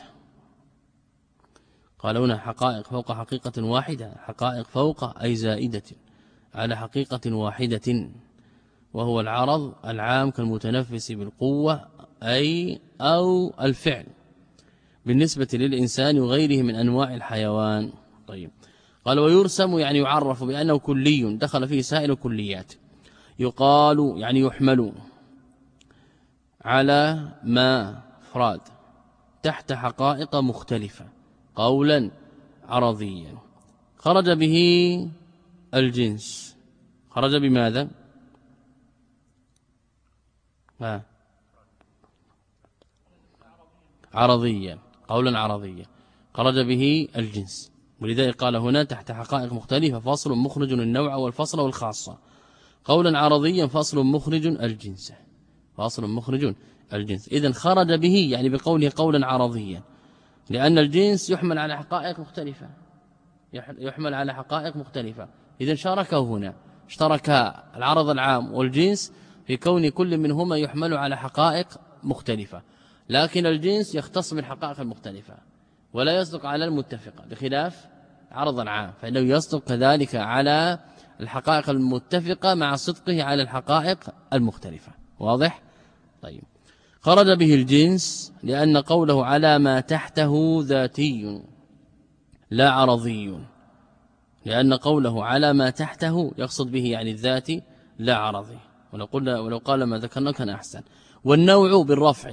قال هنا حقائق فوق حقيقة واحدة، حقائق فوق أي زائدة على حقيقة واحدة، وهو العرض العام كالمتنفس بالقوة أي أو الفعل بالنسبة للإنسان وغيره من أنواع الحيوان. طيب. قال ويرسم يعني يعرف بأنه كلي دخل فيه سائر الكليات، يقال يعني يحمل على ما فراد تحت حقائق مختلفة قولا عرضيا خرج به الجنس خرج بماذا؟ ها عرضيا، قولا عرضيا خرج به الجنس. ولذلك قال هنا تحت حقائق مختلفة فصل مخرج النوع والفصل والخاصة. قولا عرضيا فصل مخرج الجنس، فصل مخرج الجنس. إذن خرج به يعني بقوله قولا عرضيا، لأن الجنس يحمل على حقائق مختلفة، يحمل على حقائق مختلفة. إذن شاركه هنا، اشترك العرض العام والجنس في كون كل منهما يحمل على حقائق مختلفة، لكن الجنس يختص بالحقائق المختلفة ولا يصدق على المتفقة، بخلاف عرض العام فإنه يصدق كذلك على الحقائق المتفقة مع صدقه على الحقائق المختلفة. واضح؟ طيب خرج به الجنس لأن قوله على ما تحته ذاتي لا عرضي، لأن قوله على ما تحته يقصد به يعني الذاتي لا عرضي، ولو قلنا ولو قال ما ذكرنا كان أحسن. والنوع بالرفع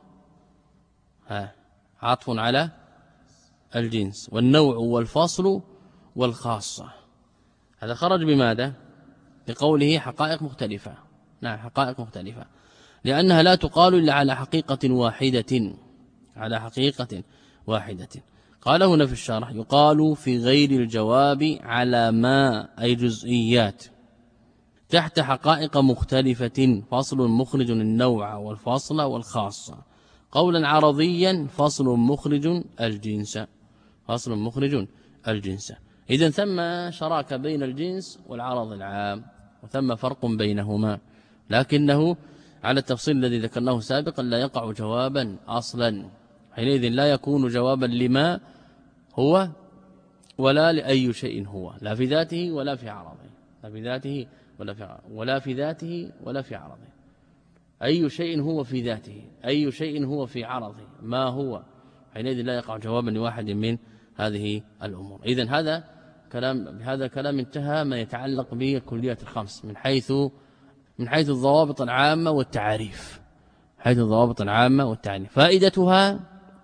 ها عطف على الجنس، والنوع والفصل والخاصة، هذا خرج بماذا؟ بقوله حقائق مختلفة. نعم حقائق مختلفة، لأنها لا تقال إلا على حقيقة واحدة، على حقيقة واحدة. قال هنا في الشرح يقال في غير الجواب على ما أي جزئيات تحت حقائق مختلفة فصل مخرج النوع والفصل والخاصة. قولا عرضيا فصل مخرج الجنس، فصل مخرج الجنس. إذن ثم شراك بين الجنس والعرض العام، وثم فرق بينهما، لكنه على التفصيل الذي ذكرناه سابقا لا يقع جوابا أصلا، حينئذ لا يكون جوابا لما هو ولا لأي شيء هو، لا في ذاته ولا في عرضه، لا في ذاته ولا في عرضه، ولا في ذاته ولا في عرضه. أي شيء هو في ذاته، أي شيء هو في عرضه، ما هو، حينئذ لا يقع جوابا لواحد من هذه الأمور. إذن هذا كلام، بهذا الكلام انتهى ما يتعلق بالكليات الخمس من حيث من حيث الضوابط العامة والتعاريف، حيث الضوابط العامة والتعاريف. فائدتها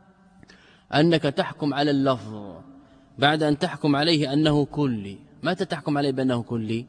أنك تحكم على اللفظ بعد أن تحكم عليه أنه كلي. متى تحكم عليه بأنه كلي؟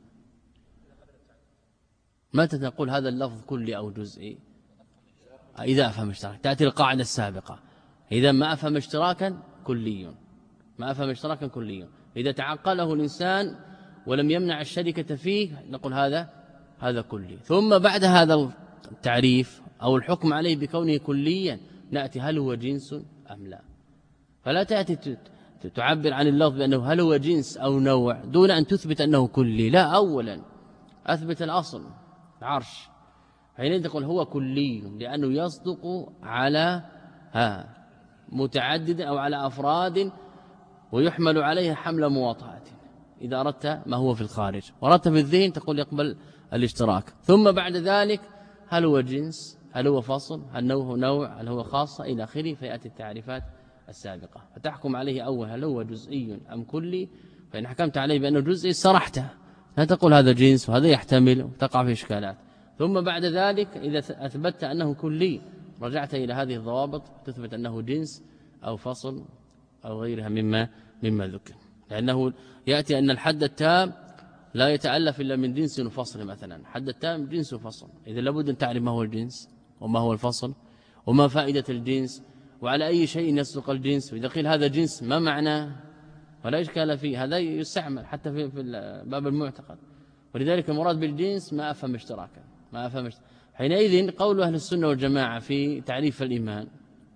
متى تقول هذا اللفظ كلي أو جزئي؟ إذا أفهم اشتراك، تأتي القاعدة السابقة، إذا ما أفهم اشتراكا كلي، ما أفهم اشتراكا كلي. إذا تعقله الإنسان ولم يمنع الشركة فيه نقول هذا هذا كلي. ثم بعد هذا التعريف أو الحكم عليه بكونه كليا نأتي هل هو جنس أم لا. فلا تأتي تعبر عن اللفظ بأنه هل هو جنس أو نوع دون أن تثبت أنه كلي، لا، أولا أثبت الأصل العرش، حينئذ تقول هو كلي لأنه يصدق على ها متعدد أو على أفراد ويحمل عليها حمل مواطأة. إذا أردت ما هو في الخارج وردت في الذهن تقول يقبل الاشتراك. ثم بعد ذلك هل هو جنس، هل هو فصل، هل هو نوع، هل هو خاصة إلى آخره، فيأتي التعريفات السابقة فتحكم عليه أول هل هو جزئي أم كلي. فإن حكمت عليه بأنه جزئي سرحته، لا تقول هذا جنس وهذا يحتمل وتقع في إشكالات. ثم بعد ذلك إذا أثبتت أنه كلي رجعت إلى هذه الضوابط تثبت أنه جنس أو فصل أو غيرها مما مما ذكر، لأنه يأتي أن الحد التام لا يتألف إلا من جنس وفصل. مثلا حد التام جنس وفصل، إذا لابد أن تعرف ما هو الجنس وما هو الفصل وما فائدة الجنس وعلى أي شيء يصدق الجنس. وإذا قيل هذا جنس ما معناه ولا إشكال فيه، هذا يستعمل حتى في باب المعتقد. ولذلك المراد بالجنس ما أفهم اشتراكا، ما أفهم اشتراكا. حينئذ قول أهل السنة والجماعة في تعريف الإيمان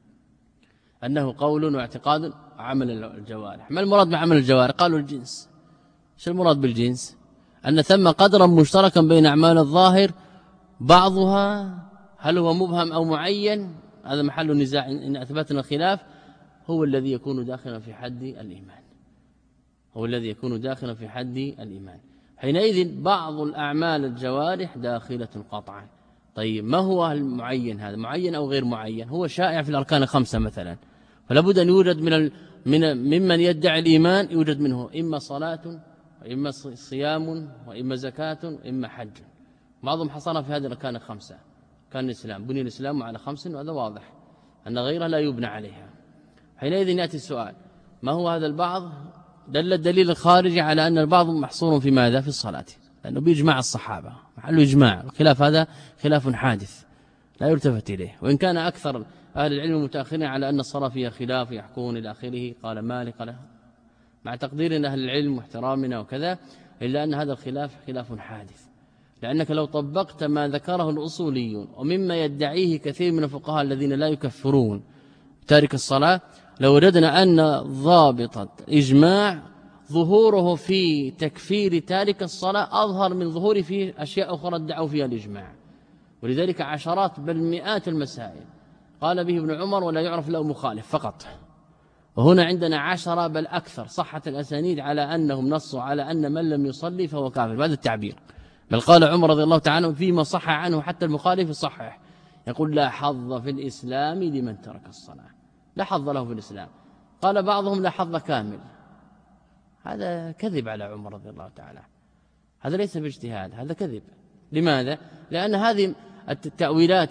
أنه قول واعتقاد عمل الجوارح. ما المراد بعمل الجوارح؟ قالوا الجنس. شو المراد بالجنس؟ أن ثم قدرا مشتركا بين أعمال الظاهر بعضها هل هو مبهم أو معين، هذا محل نزاع إن أثبتنا الخلاف، هو الذي يكون داخلا في حد الإيمان، هو الذي يكون داخلا في حد الإيمان. حينئذ بعض الأعمال الجوارح داخلة قطعا. طيب ما هو المعين؟ هذا معين أو غير معين؟ هو شائع في الأركان الخمسة مثلا، فلا بد أن يوجد من ال... من ممن يدعي الإيمان يوجد منه إما صلاة وإما صيام وإما زكاة وإما حج. بعضهم حصر في هذه الأركان الخمسة. كان الإسلام بني الإسلام على خمس، وهذا واضح أن غيرها لا يبنى عليها. حينئذ يأتي السؤال ما هو هذا البعض؟ دل الدليل الخارجي على أن البعض محصور في ماذا؟ في الصلاة، لأنه بإجماع الصحابة، محل إجماع. الخلاف هذا خلاف حادث لا يلتفت إليه، وإن كان أكثر أهل العلم المتأخرين على أن الصلاة فيها خلاف يحكون إلى آخره، قال مالك له مع تقدير أهل العلم واحترامنا وكذا، إلا أن هذا الخلاف خلاف حادث، لأنك لو طبقت ما ذكره الأصوليون ومما يدعيه كثير من الفقهاء الذين لا يكفرون تارك الصلاة، لو وجدنا أن ضابط إجماع ظهوره في تكفير تارك الصلاة أظهر من ظهوره في أشياء أخرى ادعوا فيها الإجماع. ولذلك عشرات بل مئات المسائل قال به ابن عمر ولا يعرف له مخالف فقط، وهنا عندنا عشرة بل أكثر صحة الأسانيد على أنهم نصوا على أن من لم يصلي فهو كافر بهذا التعبير. بل قال عمر رضي الله تعالى فيما صح عنه حتى المخالف يصحح، يقول لا حظ في الإسلام لمن ترك الصلاة، لا حظ له في الإسلام. قال بعضهم لا حظ كامل، هذا كذب على عمر رضي الله تعالى، هذا ليس باجتهاد، هذا كذب. لماذا؟ لأن هذه التأويلات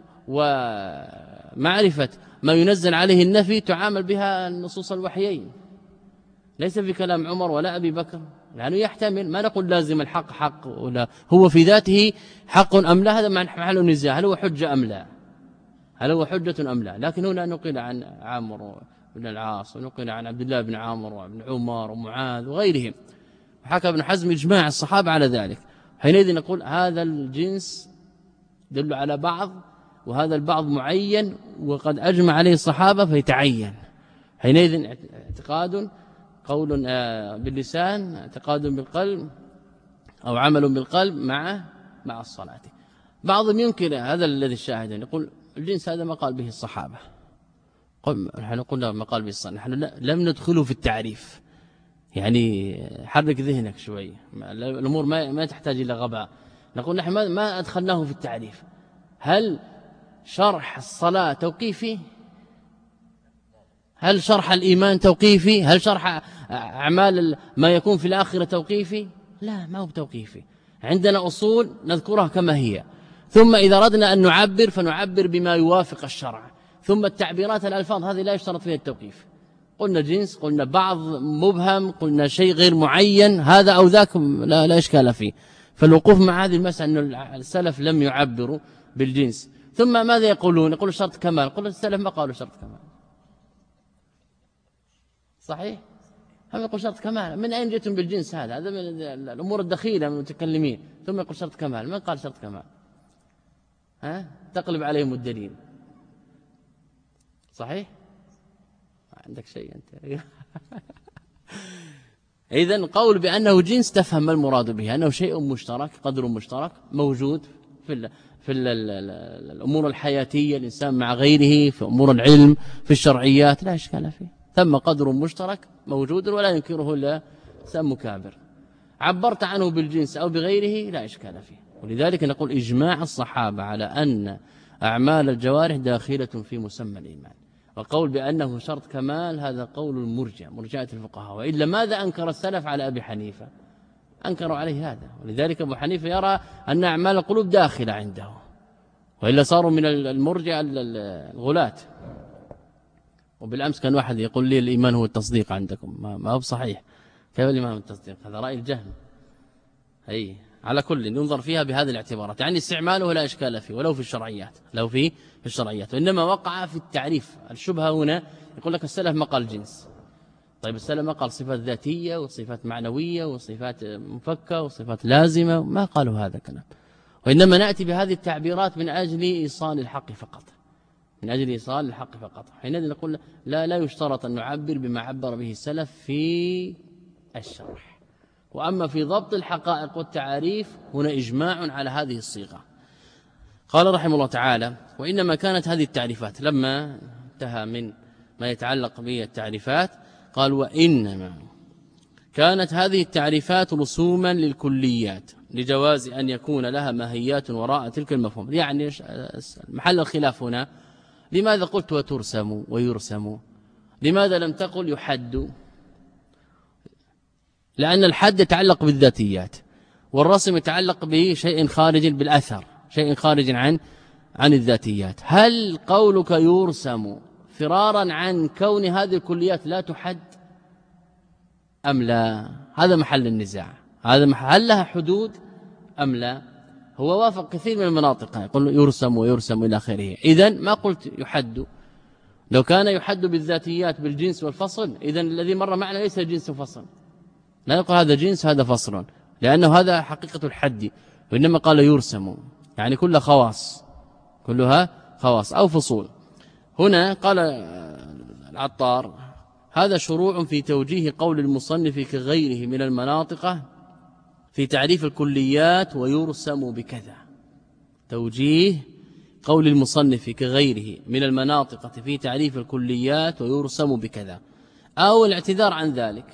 ومعرفة ما ينزل عليه النفي تعامل بها النصوص الوحيين، ليس في كلام عمر ولا أبي بكر، لأنه يحتمل، ما نقول لازم الحق حق ولا هو في ذاته حق أم لا، هذا محل النزاع، هل هو حجة أم لا، هل هو حجة أم لا. لكن هنا نقل عن عامر بن العاص ونقل عن عبد الله بن عامر وابن عمر ومعاذ وغيرهم، وحكى ابن حزم إجماع الصحابة على ذلك. حينئذ نقول هذا الجنس يدل على بعض، وهذا البعض معين وقد أجمع عليه الصحابة فيتعين. حينئذ اعتقاد قول باللسان، اعتقاد بالقلب أو عمل بالقلب مع مع الصلاة. بعضهم ينكر هذا الذي الشاهد، يقول الجنس هذا ما قال به الصحابة، نحن قلنا ما قال به الصحابة، نحن لم ندخله في التعريف، يعني حرك ذهنك شوي، الأمور ما ما تحتاج إلى غباء. نقول نحن ما أدخلناه في التعريف. هل شرح الصلاة توقيفي؟ هل شرح الإيمان توقيفي؟ هل شرح أعمال ما يكون في الآخرة توقيفي؟ لا، ما هو توقيفي. عندنا أصول نذكرها كما هي، ثم إذا أردنا أن نعبر فنعبر بما يوافق الشرع، ثم التعبيرات الألفاظ هذه لا يشترط فيها التوقيف. قلنا جنس، قلنا بعض مبهم، قلنا شيء غير معين، هذا أو ذاك لا, لا إشكال فيه. فالوقوف مع هذه المسألة أن السلف لم يعبروا بالجنس. ثم ماذا يقولون؟ يقولوا شرط كمال، قلنا السلف ما قالوا شرط كمال، صحيح؟ هم يقول شرط كمال، من أين جئتم بالجنس هذا؟ هذا من الأمور الدخيلة من المتكلمين. ثم يقول شرط كمال، من قال شرط كمال؟ ها؟ تقلب عليهم الدليل، صحيح؟ عندك شيء أنت إذن قول بأنه جنس تفهم ما المراد به، أنه شيء مشترك، قدر مشترك موجود في ال في ال الأمور الحياتية، الإنسان مع غيره، في أمور العلم، في الشرعيات، لا إشكال فيه، ثم قدر مشترك موجود ولا ينكره إلا إنسان مكابر. عبرت عنه بالجنس أو بغيره لا إشكال فيه. ولذلك نقول إجماع الصحابة على أن أعمال الجوارح داخلة في مسمى الإيمان، وقول بأنه شرط كمال هذا قول المرجع، مرجعة الفقهاء. وإلا ماذا أنكر السلف على أبي حنيفة؟ أنكروا عليه هذا. ولذلك أبو حنيفة يرى أن أعمال القلوب داخلة عنده، وإلا صاروا من المرجع الغلاة. وبالأمس كان واحد يقول لي الإيمان هو التصديق عندكم، ما هو صحيح. كيف الإيمان هو التصديق؟ هذا رأي الجهم. أي على كل ينظر فيها بهذه الاعتبارات، يعني استعماله لا إشكال فيه ولو في الشرعيات، لو في في الشرعيات، وإنما وقع في التعريف. الشبهة هنا يقول لك السلف ما قال جنس، طيب السلف ما قال صفات ذاتية وصفات معنوية وصفات مفكة وصفات لازمة، ما قالوا هذا كلام. وإنما نأتي بهذه التعبيرات من أجل إيصال الحق فقط، من أجل إيصال الحق فقط. حينئذ نقول لا لا يشترط أن نعبر بما عبر به السلف في الشرح. وأما في ضبط الحقائق والتعاريف هنا إجماع على هذه الصيغة. قال رحمه الله تعالى: وإنما كانت هذه التعريفات، لما انتهى من ما يتعلق بالتعريفات قال: وإنما كانت هذه التعريفات رسوما للكليات لجواز أن يكون لها ماهيات وراء تلك المفهوم. يعني محل الخلاف هنا، لماذا قلت وترسم ويرسم؟ لماذا لم تقل يحد؟ لأن الحد يتعلق بالذاتيات، والرسم يتعلق بشيء خارج بالأثر، شيء خارج عن عن الذاتيات. هل قولك يرسم فرارا عن كون هذه الكليات لا تحد؟ أم لا؟ هذا محل النزاع. هذا محل لها حدود أم لا؟ هو وافق كثير من المناطق يقول يرسم ويرسم إلى آخره. إذن ما قلت يحد. لو كان يحد بالذاتيات بالجنس والفصل إذن الذي مر معنا ليس جنس وفصل، لا يقول هذا جنس هذا فصل، لأنه هذا حقيقة الحد، وإنما قال يرسم يعني كلها خواص، كلها خواص أو فصول. هنا قال العطار هذا شروع في توجيه قول المصنف كغيره من المناطق في تعريف الكليات ويرسم بكذا. توجيه قول المصنف كغيره من المناطق في تعريف الكليات ويرسم بكذا، أو الاعتذار عن ذلك.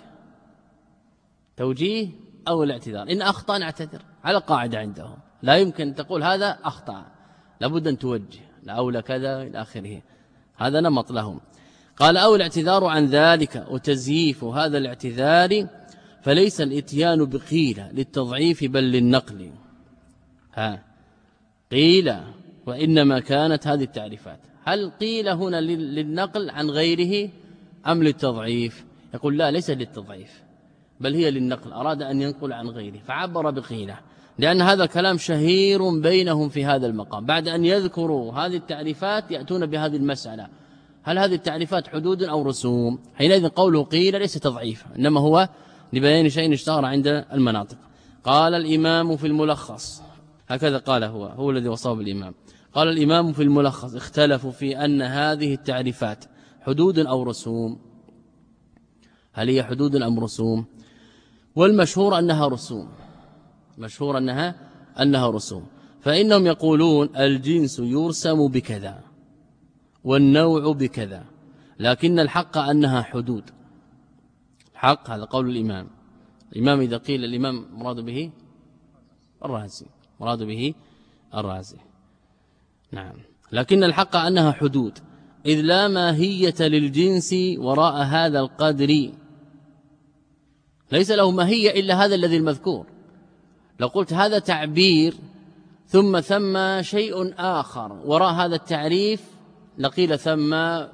توجيه أو الاعتذار، إن أخطأ نعتذر على قاعدة عندهم، لا يمكن تقول هذا أخطأ، لابد أن توجه لأولى كذا إلى آخره، هذا نمط لهم. قال أو الاعتذار عن ذلك وتزييف هذا الاعتذار، فليس الاتيان بقيل للتضعيف بل للنقل. ها قيل وإنما كانت هذه التعريفات. هل قيل هنا للنقل عن غيره أم للتضعيف؟ يقول لا، ليس للتضعيف بل هي للنقل، أراد أن ينقل عن غيره فعبر بقيله، لأن هذا الكلام شهير بينهم في هذا المقام. بعد أن يذكروا هذه التعريفات يأتون بهذه المسألة، هل هذه التعريفات حدود أو رسوم؟ حينئذ قوله قيل ليس تضعيف، إنما هو لبيان شيء اشتهر عند المناطق. قال الإمام في الملخص، هكذا قال هو هو الذي وصف الإمام، قال الإمام في الملخص اختلفوا في أن هذه التعريفات حدود أو رسوم، هل هي حدود أم رسوم؟ والمشهور أنها رسوم، مشهور أنها أنها رسوم. فإنهم يقولون الجنس يرسم بكذا والنوع بكذا، لكن الحق أنها حدود. الحق هذا قول الإمام. الإمام إذا قيل الإمام مراد به الرازي، مراد به الرازي، نعم. لكن الحق أنها حدود، إذ لا ماهية للجنس وراء هذا القدر، ليس له ماهية إلا هذا الذي المذكور. لو قلت هذا تعبير ثم ثم شيء آخر وراء هذا التعريف لقيل ثم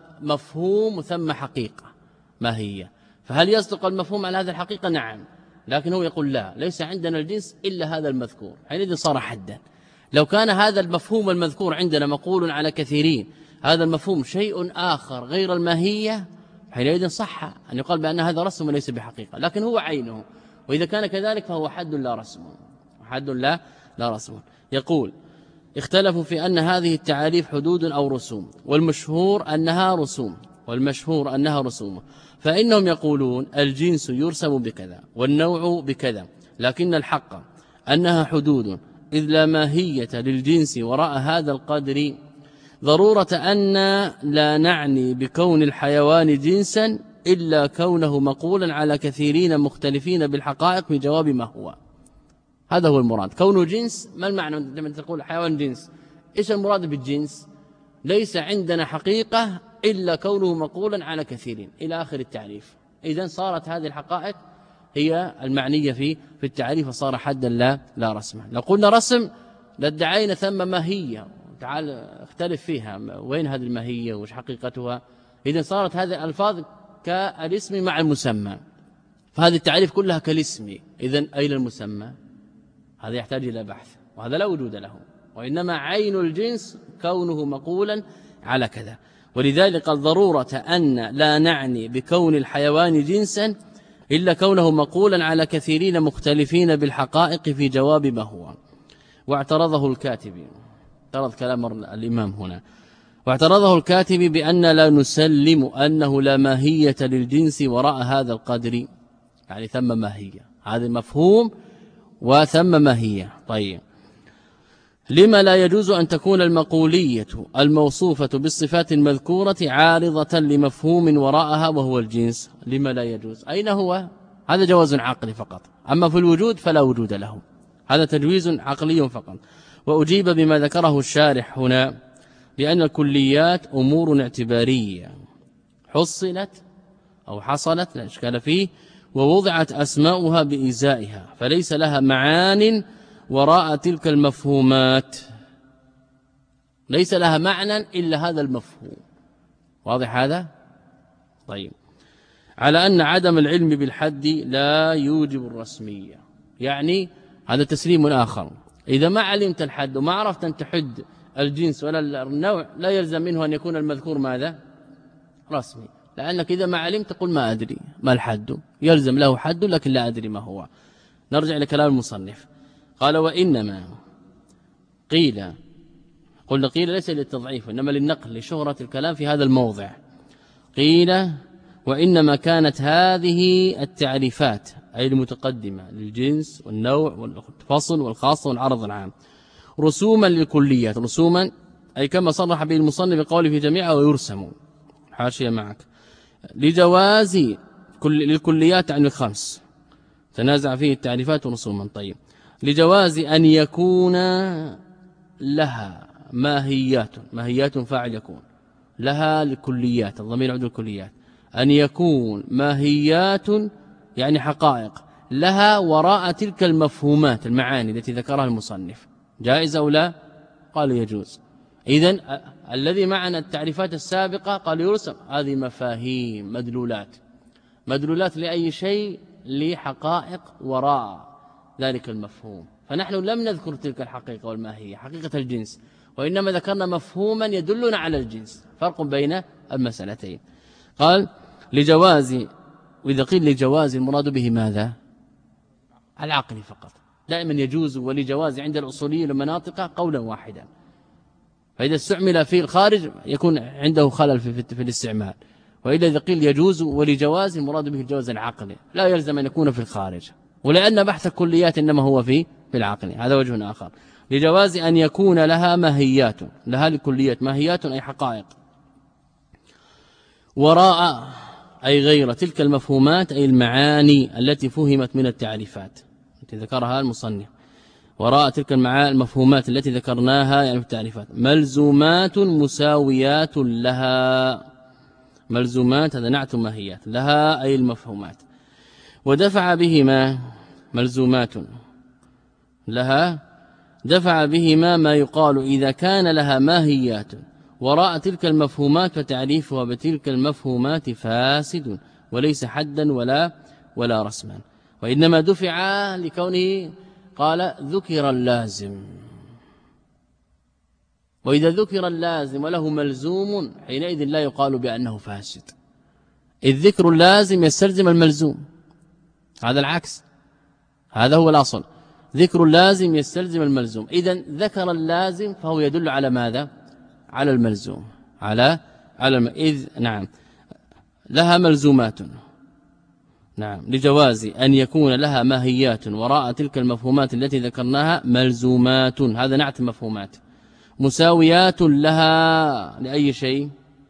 مفهوم ثم حقيقة ماهية، فهل يصدق المفهوم على هذا الحقيقة؟ نعم. لكن هو يقول لا، ليس عندنا الجنس إلا هذا المذكور، حينئذ صار حدا. لو كان هذا المفهوم المذكور عندنا مقول على كثيرين، هذا المفهوم شيء آخر غير الماهية، حينئذ صح أن يقال بأن هذا رسم وليس بحقيقة، لكن هو عينه، وإذا كان كذلك فهو حد لا رسم، حد لا لا رسم. يقول اختلفوا في أن هذه التعاريف حدود أو رسوم، والمشهور أنها رسوم، والمشهور أنها رسوم. فإنهم يقولون الجنس يرسم بكذا والنوع بكذا، لكن الحق أنها حدود، إذ لا ماهية للجنس وراء هذا القدر، ضرورة أن لا نعني بكون الحيوان جنسا إلا كونه مقولا على كثيرين مختلفين بالحقائق في جواب ما هو. هذا هو المراد. كونه جنس، ما المعنى لما تقول حيوان جنس؟ إيش المراد بالجنس؟ ليس عندنا حقيقة إلا كونه مقولا على كثيرين إلى آخر التعريف. إذن صارت هذه الحقائق هي المعنية في في التعريف، وصار حدا لا لا رسما. لو قلنا رسم لادعينا ثم ماهية، تعال اختلف فيها، وين هذه الماهية وش حقيقتها؟ إذن صارت هذه الألفاظ كالاسم مع المسمى، فهذه التعريف كلها كالاسم. إذن أين المسمى؟ هذا يحتاج إلى بحث، وهذا لا وجود له، وإنما عين الجنس كونه مقولا على كذا. ولذلك قال ضرورة أن لا نعني بكون الحيوان جنسا إلا كونه مقولا على كثيرين مختلفين بالحقائق في جواب ما هو. واعترضه الكاتب، اعترض كلام الإمام هنا، واعترضه الكاتب بأن لا نسلم أنه لا ماهية للجنس وراء هذا القدر، يعني ثم ماهية، هذا مفهوم وثم ماهية. طيب لما لا يجوز أن تكون المقولية الموصوفة بالصفات المذكورة عارضة لمفهوم وراءها وهو الجنس؟ لما لا يجوز؟ أين هو؟ هذا جواز عقلي فقط، أما في الوجود فلا وجود له، هذا تجويز عقلي فقط. وأجيب بما ذكره الشارح هنا بأن الكليات أمور اعتبارية حصلت أو حصلت لا إشكال فيه، ووضعت أسماؤها بإزائها، فليس لها معان وراء تلك المفهومات، ليس لها معنى إلا هذا المفهوم. واضح هذا؟ طيب على أن عدم العلم بالحد لا يوجب الرسمية. يعني هذا تسليم آخر، إذا ما علمت الحد وما عرفت أن تحد الجنس ولا النوع لا يلزم منه أن يكون المذكور ماذا؟ رسمي، لأنك إذا ما علمت تقول ما أدري ما الحد، يلزم له حد لكن لا أدري ما هو. نرجع لكلام المصنف، قال وإنما قيل، قلنا قيل ليس للتضعيف إنما للنقل لشهرة الكلام في هذا الموضع، قيل وإنما كانت هذه التعريفات أي المتقدمة للجنس والنوع والفصل والخاصة والعرض العام رسوما للكليات، رسوما أي كما صرح به المصنف بقوله في جميعها ويرسم حاشية معك لجواز كل للكليات عن الخمس تنازع فيه التعريفات رسوما. طيب لجواز أن يكون لها ماهيات، ماهيات فاعل يكون لها للكليات، الضمير يعود للكليات، أن يكون ماهيات يعني حقائق لها وراء تلك المفهومات المعاني التي ذكرها المصنف، جائز أو لا؟ قال يجوز. إذن الذي معنا التعريفات السابقة قال يرسم، هذه مفاهيم مدلولات، مدلولات لأي شيء لحقائق وراء ذلك المفهوم، فنحن لم نذكر تلك الحقيقة والماهية حقيقة الجنس، وإنما ذكرنا مفهوما يدلنا على الجنس، فرق بين المسألتين. قال لجواز، وإذا قيل لجواز المراد به ماذا؟ العقل فقط، دائما يجوز ولجواز عند الأصوليين المناطق قولا واحدا، فإذا استعمل في الخارج يكون عنده خلل في, في الاستعمال، وإذا إذا قيل يجوز ولجواز المراد به الجواز العقلي لا يلزم أن يكون في الخارج، ولأن بحث الكليات إنما هو في في العقل. هذا وجه آخر، لجواز أن يكون لها ماهيات، لها الكليات ماهيات أي حقائق وراء أي غير تلك المفهومات أي المعاني التي فهمت من التعريفات التي ذكرها المصنف، وراء تلك المفهومات التي ذكرناها يعني في التعريفات ملزومات مساويات لها، ملزومات هذا نعت ماهيات لها أي المفهومات، ودفع بهما ملزومات لها دفع بهما ما يقال إذا كان لها ماهيات وراء تلك المفهومات فتعريفها بتلك المفهومات فاسد وليس حدا ولا ولا رسما، وإنما دفع لكونه قال ذكر اللازم، وإذا ذكر اللازم وله ملزوم حينئذ لا يقال بأنه فاسد، إذ ذكر اللازم يستلزم الملزوم، هذا العكس، هذا هو الأصل، ذكر اللازم يستلزم الملزوم، إذن ذكر اللازم فهو يدل على ماذا؟ على الملزوم، على على الم... إذ نعم لها ملزومات، نعم لجواز أن يكون لها ماهيات وراء تلك المفهومات التي ذكرناها ملزومات، هذا نعت مفهومات، مساويات لها لأي شيء؟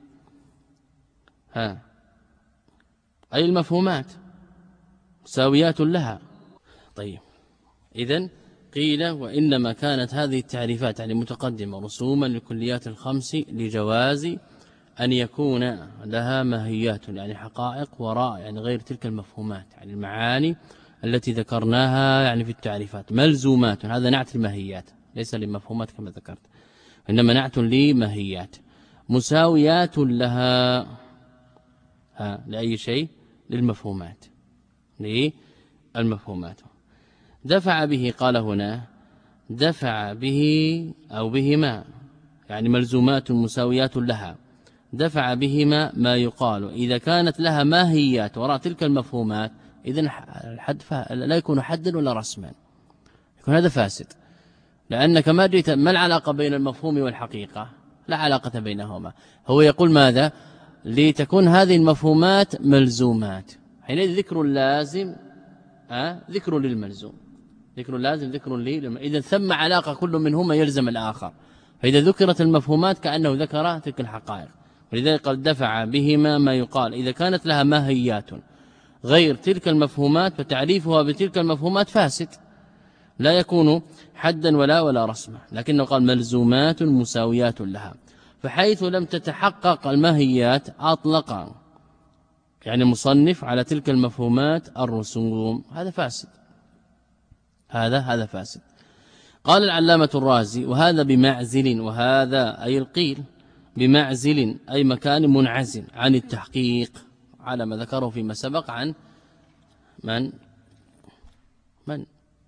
ها أي المفهومات مساويات لها. طيب إذن قيل وإنما كانت هذه التعريفات يعني متقدمة رسوما للكليات الخمس لجواز أن يكون لها ماهيات يعني حقائق وراء يعني غير تلك المفهومات يعني المعاني التي ذكرناها يعني في التعريفات ملزومات، هذا نعت الماهيات ليس للمفهومات كما ذكرت، إنما نعت لماهيات، مساويات لها ها لأي شيء؟ للمفهومات، للمفهومات. دفع به قال هنا دفع به أو بهما يعني ملزومات مساويات لها، دفع بهما ما يقال إذا كانت لها ماهيات وراء تلك المفهومات، إذن الحد لا يكون حدا ولا رسما، يكون هذا فاسد، لأنك ما جئت ما العلاقة بين المفهوم والحقيقة؟ لا علاقة بينهما، هو يقول ماذا؟ لتكون هذه المفهومات ملزومات، حينئذ ذكر اللازم أه؟ ذكر للملزوم، ذكر اللازم ذكر لي، إذا ثم علاقة كل منهما يلزم الآخر، فإذا ذكرت المفهومات كأنه ذكر تلك الحقائق، ولذلك قال دفع بهما ما يقال إذا كانت لها ماهيات غير تلك المفهومات فتعريفها بتلك المفهومات فاسد، لا يكون حدا ولا ولا رسما، لكنه قال ملزومات مساويات لها، فحيث لم تتحقق الماهيات أطلق يعني مصنف على تلك المفهومات الرسوم، هذا فاسد، هذا هذا فاسد. قال العلامة الرازي وهذا بمعزل، وهذا أي القيل بمعزل أي مكان منعزل عن التحقيق على ما ذكره فيما سبق عن من من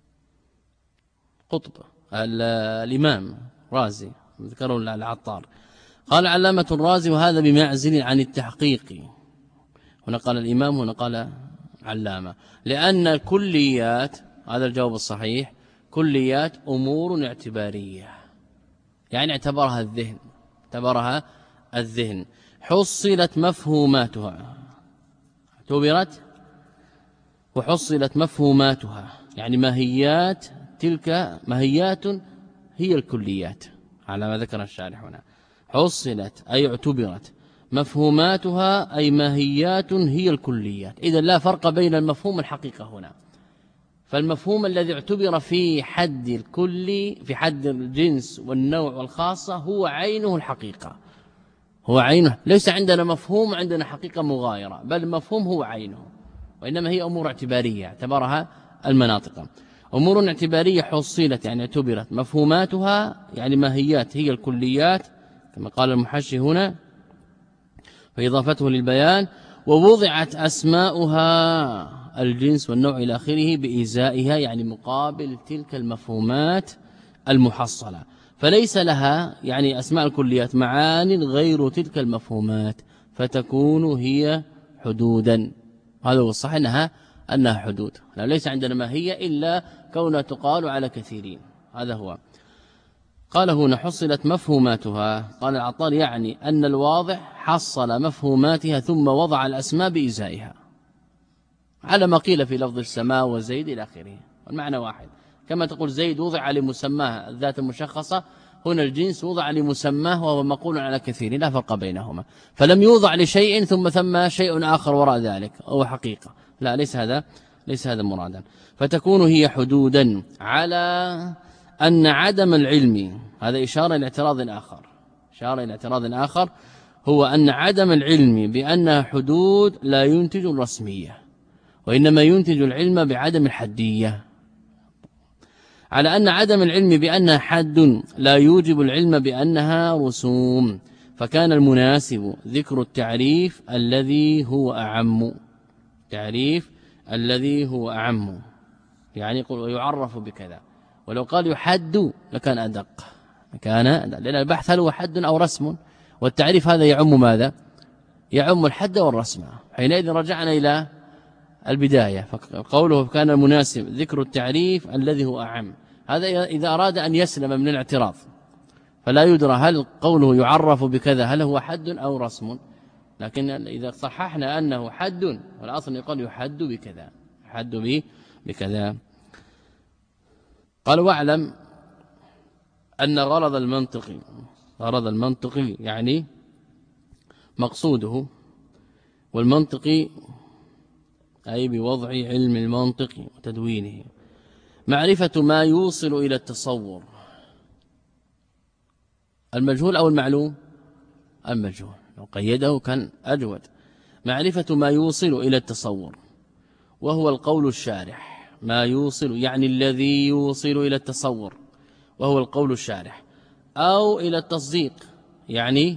قطب الإمام رازي ذكره العطار. قال علامة الرازي وهذا بمعزل عن التحقيق، هنا قال الإمام هنا قال علامة، لأن الكليات، هذا الجواب الصحيح، كليات أمور اعتبارية، يعني اعتبرها الذهن اعتبرها الذهن حصلت مفهوماتها، اعتبرت وحصلت مفهوماتها، يعني ماهيات، تلك ماهيات هي الكليات على ما ذكر الشارح هنا. حصلت أي اعتبرت، مفهوماتها أي ماهيات هي الكليات. إذن لا فرق بين المفهوم والحقيقة هنا. فالمفهوم الذي اعتبر في حد الكل، في حد الجنس والنوع والخاصة، هو عينه الحقيقة، هو عينه. ليس عندنا مفهوم عندنا حقيقة مغايرة، بل المفهوم هو عينه، وإنما هي أمور اعتبارية اعتبرها المناطق. أمور اعتبارية حصلت يعني اعتبرت، مفهوماتها يعني ماهيات هي الكليات كما قال المحشي هنا فإضافته للبيان، ووضعت أسماؤها الجنس والنوع إلى آخره بإزائها، يعني مقابل تلك المفهومات المحصلة، فليس لها يعني أسماء الكليات معان غير تلك المفهومات، فتكون هي حدودا. هذا هو الصح أنها أنها حدود، لا ليس عندنا ما هي إلا كونها تقال على كثيرين. هذا هو. قال هنا حصلت مفهوماتها، قال العطار يعني أن الواضح حصل مفهوماتها ثم وضع الأسماء بإزائها، على ما قيل في لفظ السماء وزيد إلى آخره، المعنى واحد. كما تقول زيد وضع لمسماه الذات المشخصة، هنا الجنس وضع لمسماه وهو مقول على كثير، لا فرق بينهما. فلم يوضع لشيء ثم ثم شيء آخر وراء ذلك أو حقيقة، لا ليس هذا ليس هذا مرادا. فتكون هي حدودا على أن عدم العلم، هذا إشارة إلى اعتراض آخر، إشارة إلى اعتراض آخر هو أن عدم العلم بأنها حدود لا ينتج الرسمية، وإنما ينتج العلم بعدم الحدية. على أن عدم العلم بأنها حد لا يوجب العلم بأنها رسوم، فكان المناسب ذكر التعريف الذي هو أعم، تعريف الذي هو أعم، يعني يقول يعرف بكذا، ولو قال يحد لكان أدق، كان لأن البحث هل هو حد أو رسم، والتعريف هذا يعم ماذا؟ يعم الحد والرسم. حينئذ رجعنا إلى البداية، فقوله كان المناسب ذكر التعريف الذي هو أعم، هذا إذا أراد أن يسلم من الاعتراض، فلا يدرى هل قوله يعرف بكذا هل هو حد أو رسم. لكن إذا صححنا أنه حد، والأصل يقول يحد بكذا، يحد به بكذا. قال واعلم أن غرض المنطق، غرض المنطق يعني مقصوده، والمنطق أي بوضع علم المنطق وتدوينه معرفة ما يوصل إلى التصور، المجهول أو المعلوم؟ المجهول، لو قيده كان أجود. معرفة ما يوصل إلى التصور، وهو القول الشارح، ما يوصل يعني الذي يوصل إلى التصور، وهو القول الشارح، أو إلى التصديق يعني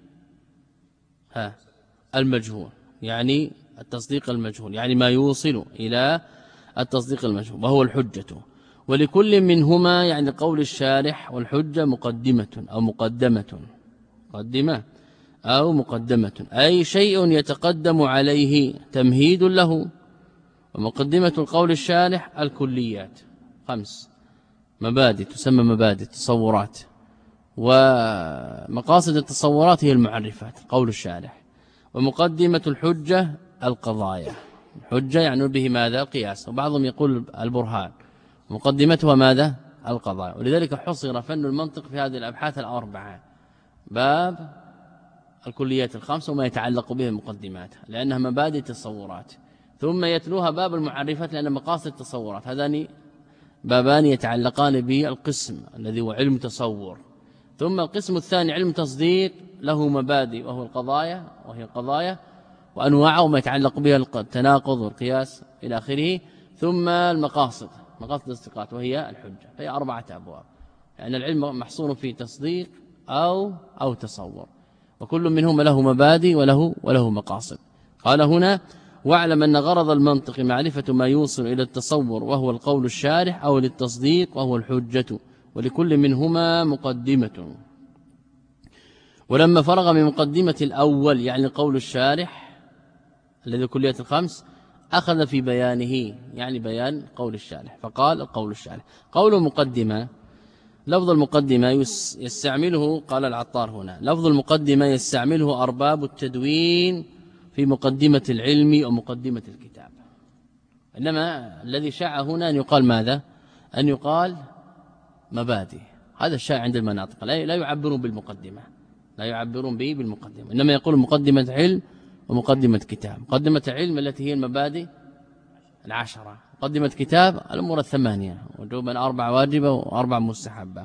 ها المجهول، يعني التصديق المجهول، يعني ما يوصل إلى التصديق المجهول، وهو الحجة. ولكل منهما يعني قول الشارح والحجة مقدمة أو مقدمة، مقدمة أو مقدمة، أي شيء يتقدم عليه تمهيد له. ومقدمة القول الشارح الكليات خمس مبادئ تسمى مبادئ تصورات، ومقاصد التصورات هي المعرفات قول الشارح. ومقدمة الحجة القضايا، الحجة يعني به ماذا؟ القياس، وبعضهم يقول البرهان، مقدمتها ماذا؟ القضايا. ولذلك حصر فن المنطق في هذه الأبحاث الأربعة، باب الكليات الخمس وما يتعلق به مقدماتها لأنها مبادئ التصورات، ثم يتلوها باب المعرفات لأن مقاصد التصورات، هذان بابان يتعلقان بالقسم الذي هو علم تصور. ثم القسم الثاني علم تصديق له مبادئ وهو القضايا، وهي القضايا وأنواعه وما يتعلق بها التناقض والقياس إلى آخره. ثم المقاصد، مقاصد الاستقاط وهي الحجة، فهي أربعة أبواب، لأن يعني العلم محصور في تصديق أو أو تصور، وكل منهما له مبادئ وله وله مقاصد. قال هنا واعلم أن غرض المنطق معرفة ما يوصل إلى التصور وهو القول الشارح أو للتصديق وهو الحجة ولكل منهما مقدمة. ولما فرغ من مقدمة الأول يعني قول الشارح الذي كلية الخمس أخذ في بيانه يعني بيان قول الشارح فقال القول الشارح. قول المقدمة لفظ المقدمة يستعمله قال العطار هنا لفظ المقدمة يستعمله أرباب التدوين في مقدمة العلم ومقدمة الكتاب. إنما الذي شاع هنا أن يقال ماذا؟ أن يقال مبادئ. هذا الشائع عند المناطق لا يعبرون بالمقدمة لا يعبرون به بالمقدمة إنما يقول مقدمة علم ومقدمة كتاب. مقدمة علم التي هي المبادئ العشرة مقدمة كتاب الأمور الثمانية وجوبا أربع واجبة وأربع مستحبة.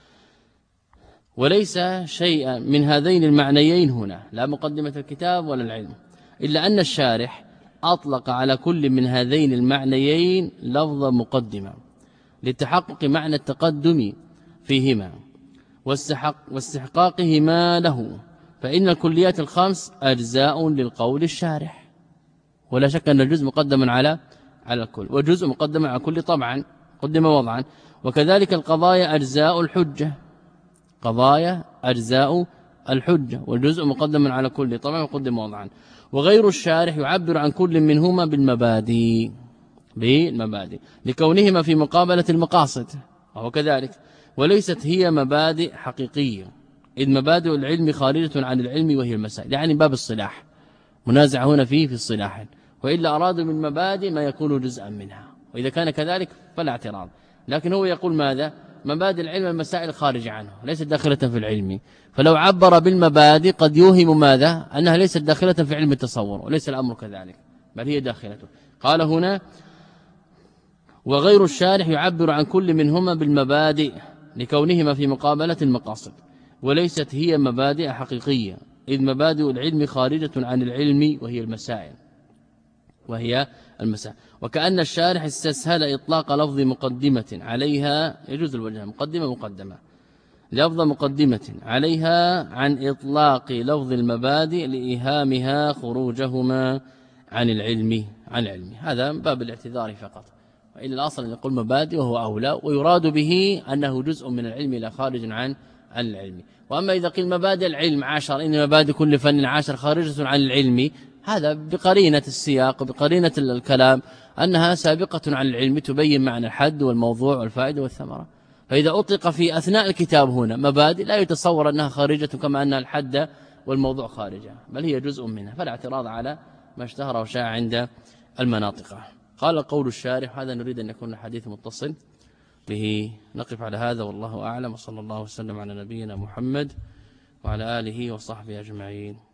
وليس شيء من هذين المعنيين هنا لا مقدمة الكتاب ولا العلم إلا أن الشارح أطلق على كل من هذين المعنيين لفظ مقدمة لتحقق معنى التقدم فيهما واستحق واستحقاقهما له فإن الكليات الخمس أجزاء للقول الشارح ولا شك أن الجزء مقدم على على الكل وجزء مقدم على كل طبعا قدم وضعا. وكذلك القضايا أجزاء الحجة قضايا أجزاء الحجة والجزء مقدم على كل طبعا وقدم وضعا. وغير الشارح يعبر عن كل منهما بالمبادئ بالمبادئ لكونهما في مقابلة المقاصد وهو كذلك وليست هي مبادئ حقيقية إذ مبادئ العلم خارجة عن العلم وهي المسائل يعني باب الصلاح منازع هنا فيه في الصلاح وإلا أرادوا من مبادئ ما يكون جزءا منها وإذا كان كذلك فلا اعتراض. لكن هو يقول ماذا؟ مبادئ العلم المسائل خارج عنه ليست داخلة في العلم فلو عبر بالمبادئ قد يوهم ماذا؟ أنها ليست داخلة في علم التصور وليس الأمر كذلك بل هي داخلته. قال هنا وغير الشارح يعبر عن كل منهما بالمبادئ لكونهما في مقابلة المقاصد وليست هي مبادئ حقيقية إذ مبادئ العلم خارجة عن العلم وهي المسائل وهي المسائل. وكأن الشارح استسهل إطلاق لفظ مقدمة عليها يجوز الوجه مقدمة مقدمة لفظ مقدمة عليها عن إطلاق لفظ المبادئ لإيهامها خروجهما عن العلم عن العلم. هذا باب الاعتذار فقط وإلا الأصل أن يقول مبادئ وهو أولى ويراد به أنه جزء من العلم لا خارج عن عن العلم. وأما إذا قيل مبادئ العلم عشر إن مبادئ كل فن عشر خارجة عن العلم هذا بقرينة السياق وبقرينة الكلام أنها سابقة عن العلم تبين معنى الحد والموضوع والفائدة والثمرة. فإذا أطلق في أثناء الكتاب هنا مبادئ لا يتصور أنها خارجة كما أن الحد والموضوع خارجة بل هي جزء منها فلا اعتراض على ما اشتهر وشاع عند المناطق. قال قول الشارح هذا نريد أن يكون الحديث متصل به. نقف على هذا والله أعلم وصلى الله وسلم على نبينا محمد وعلى آله وصحبه أجمعين.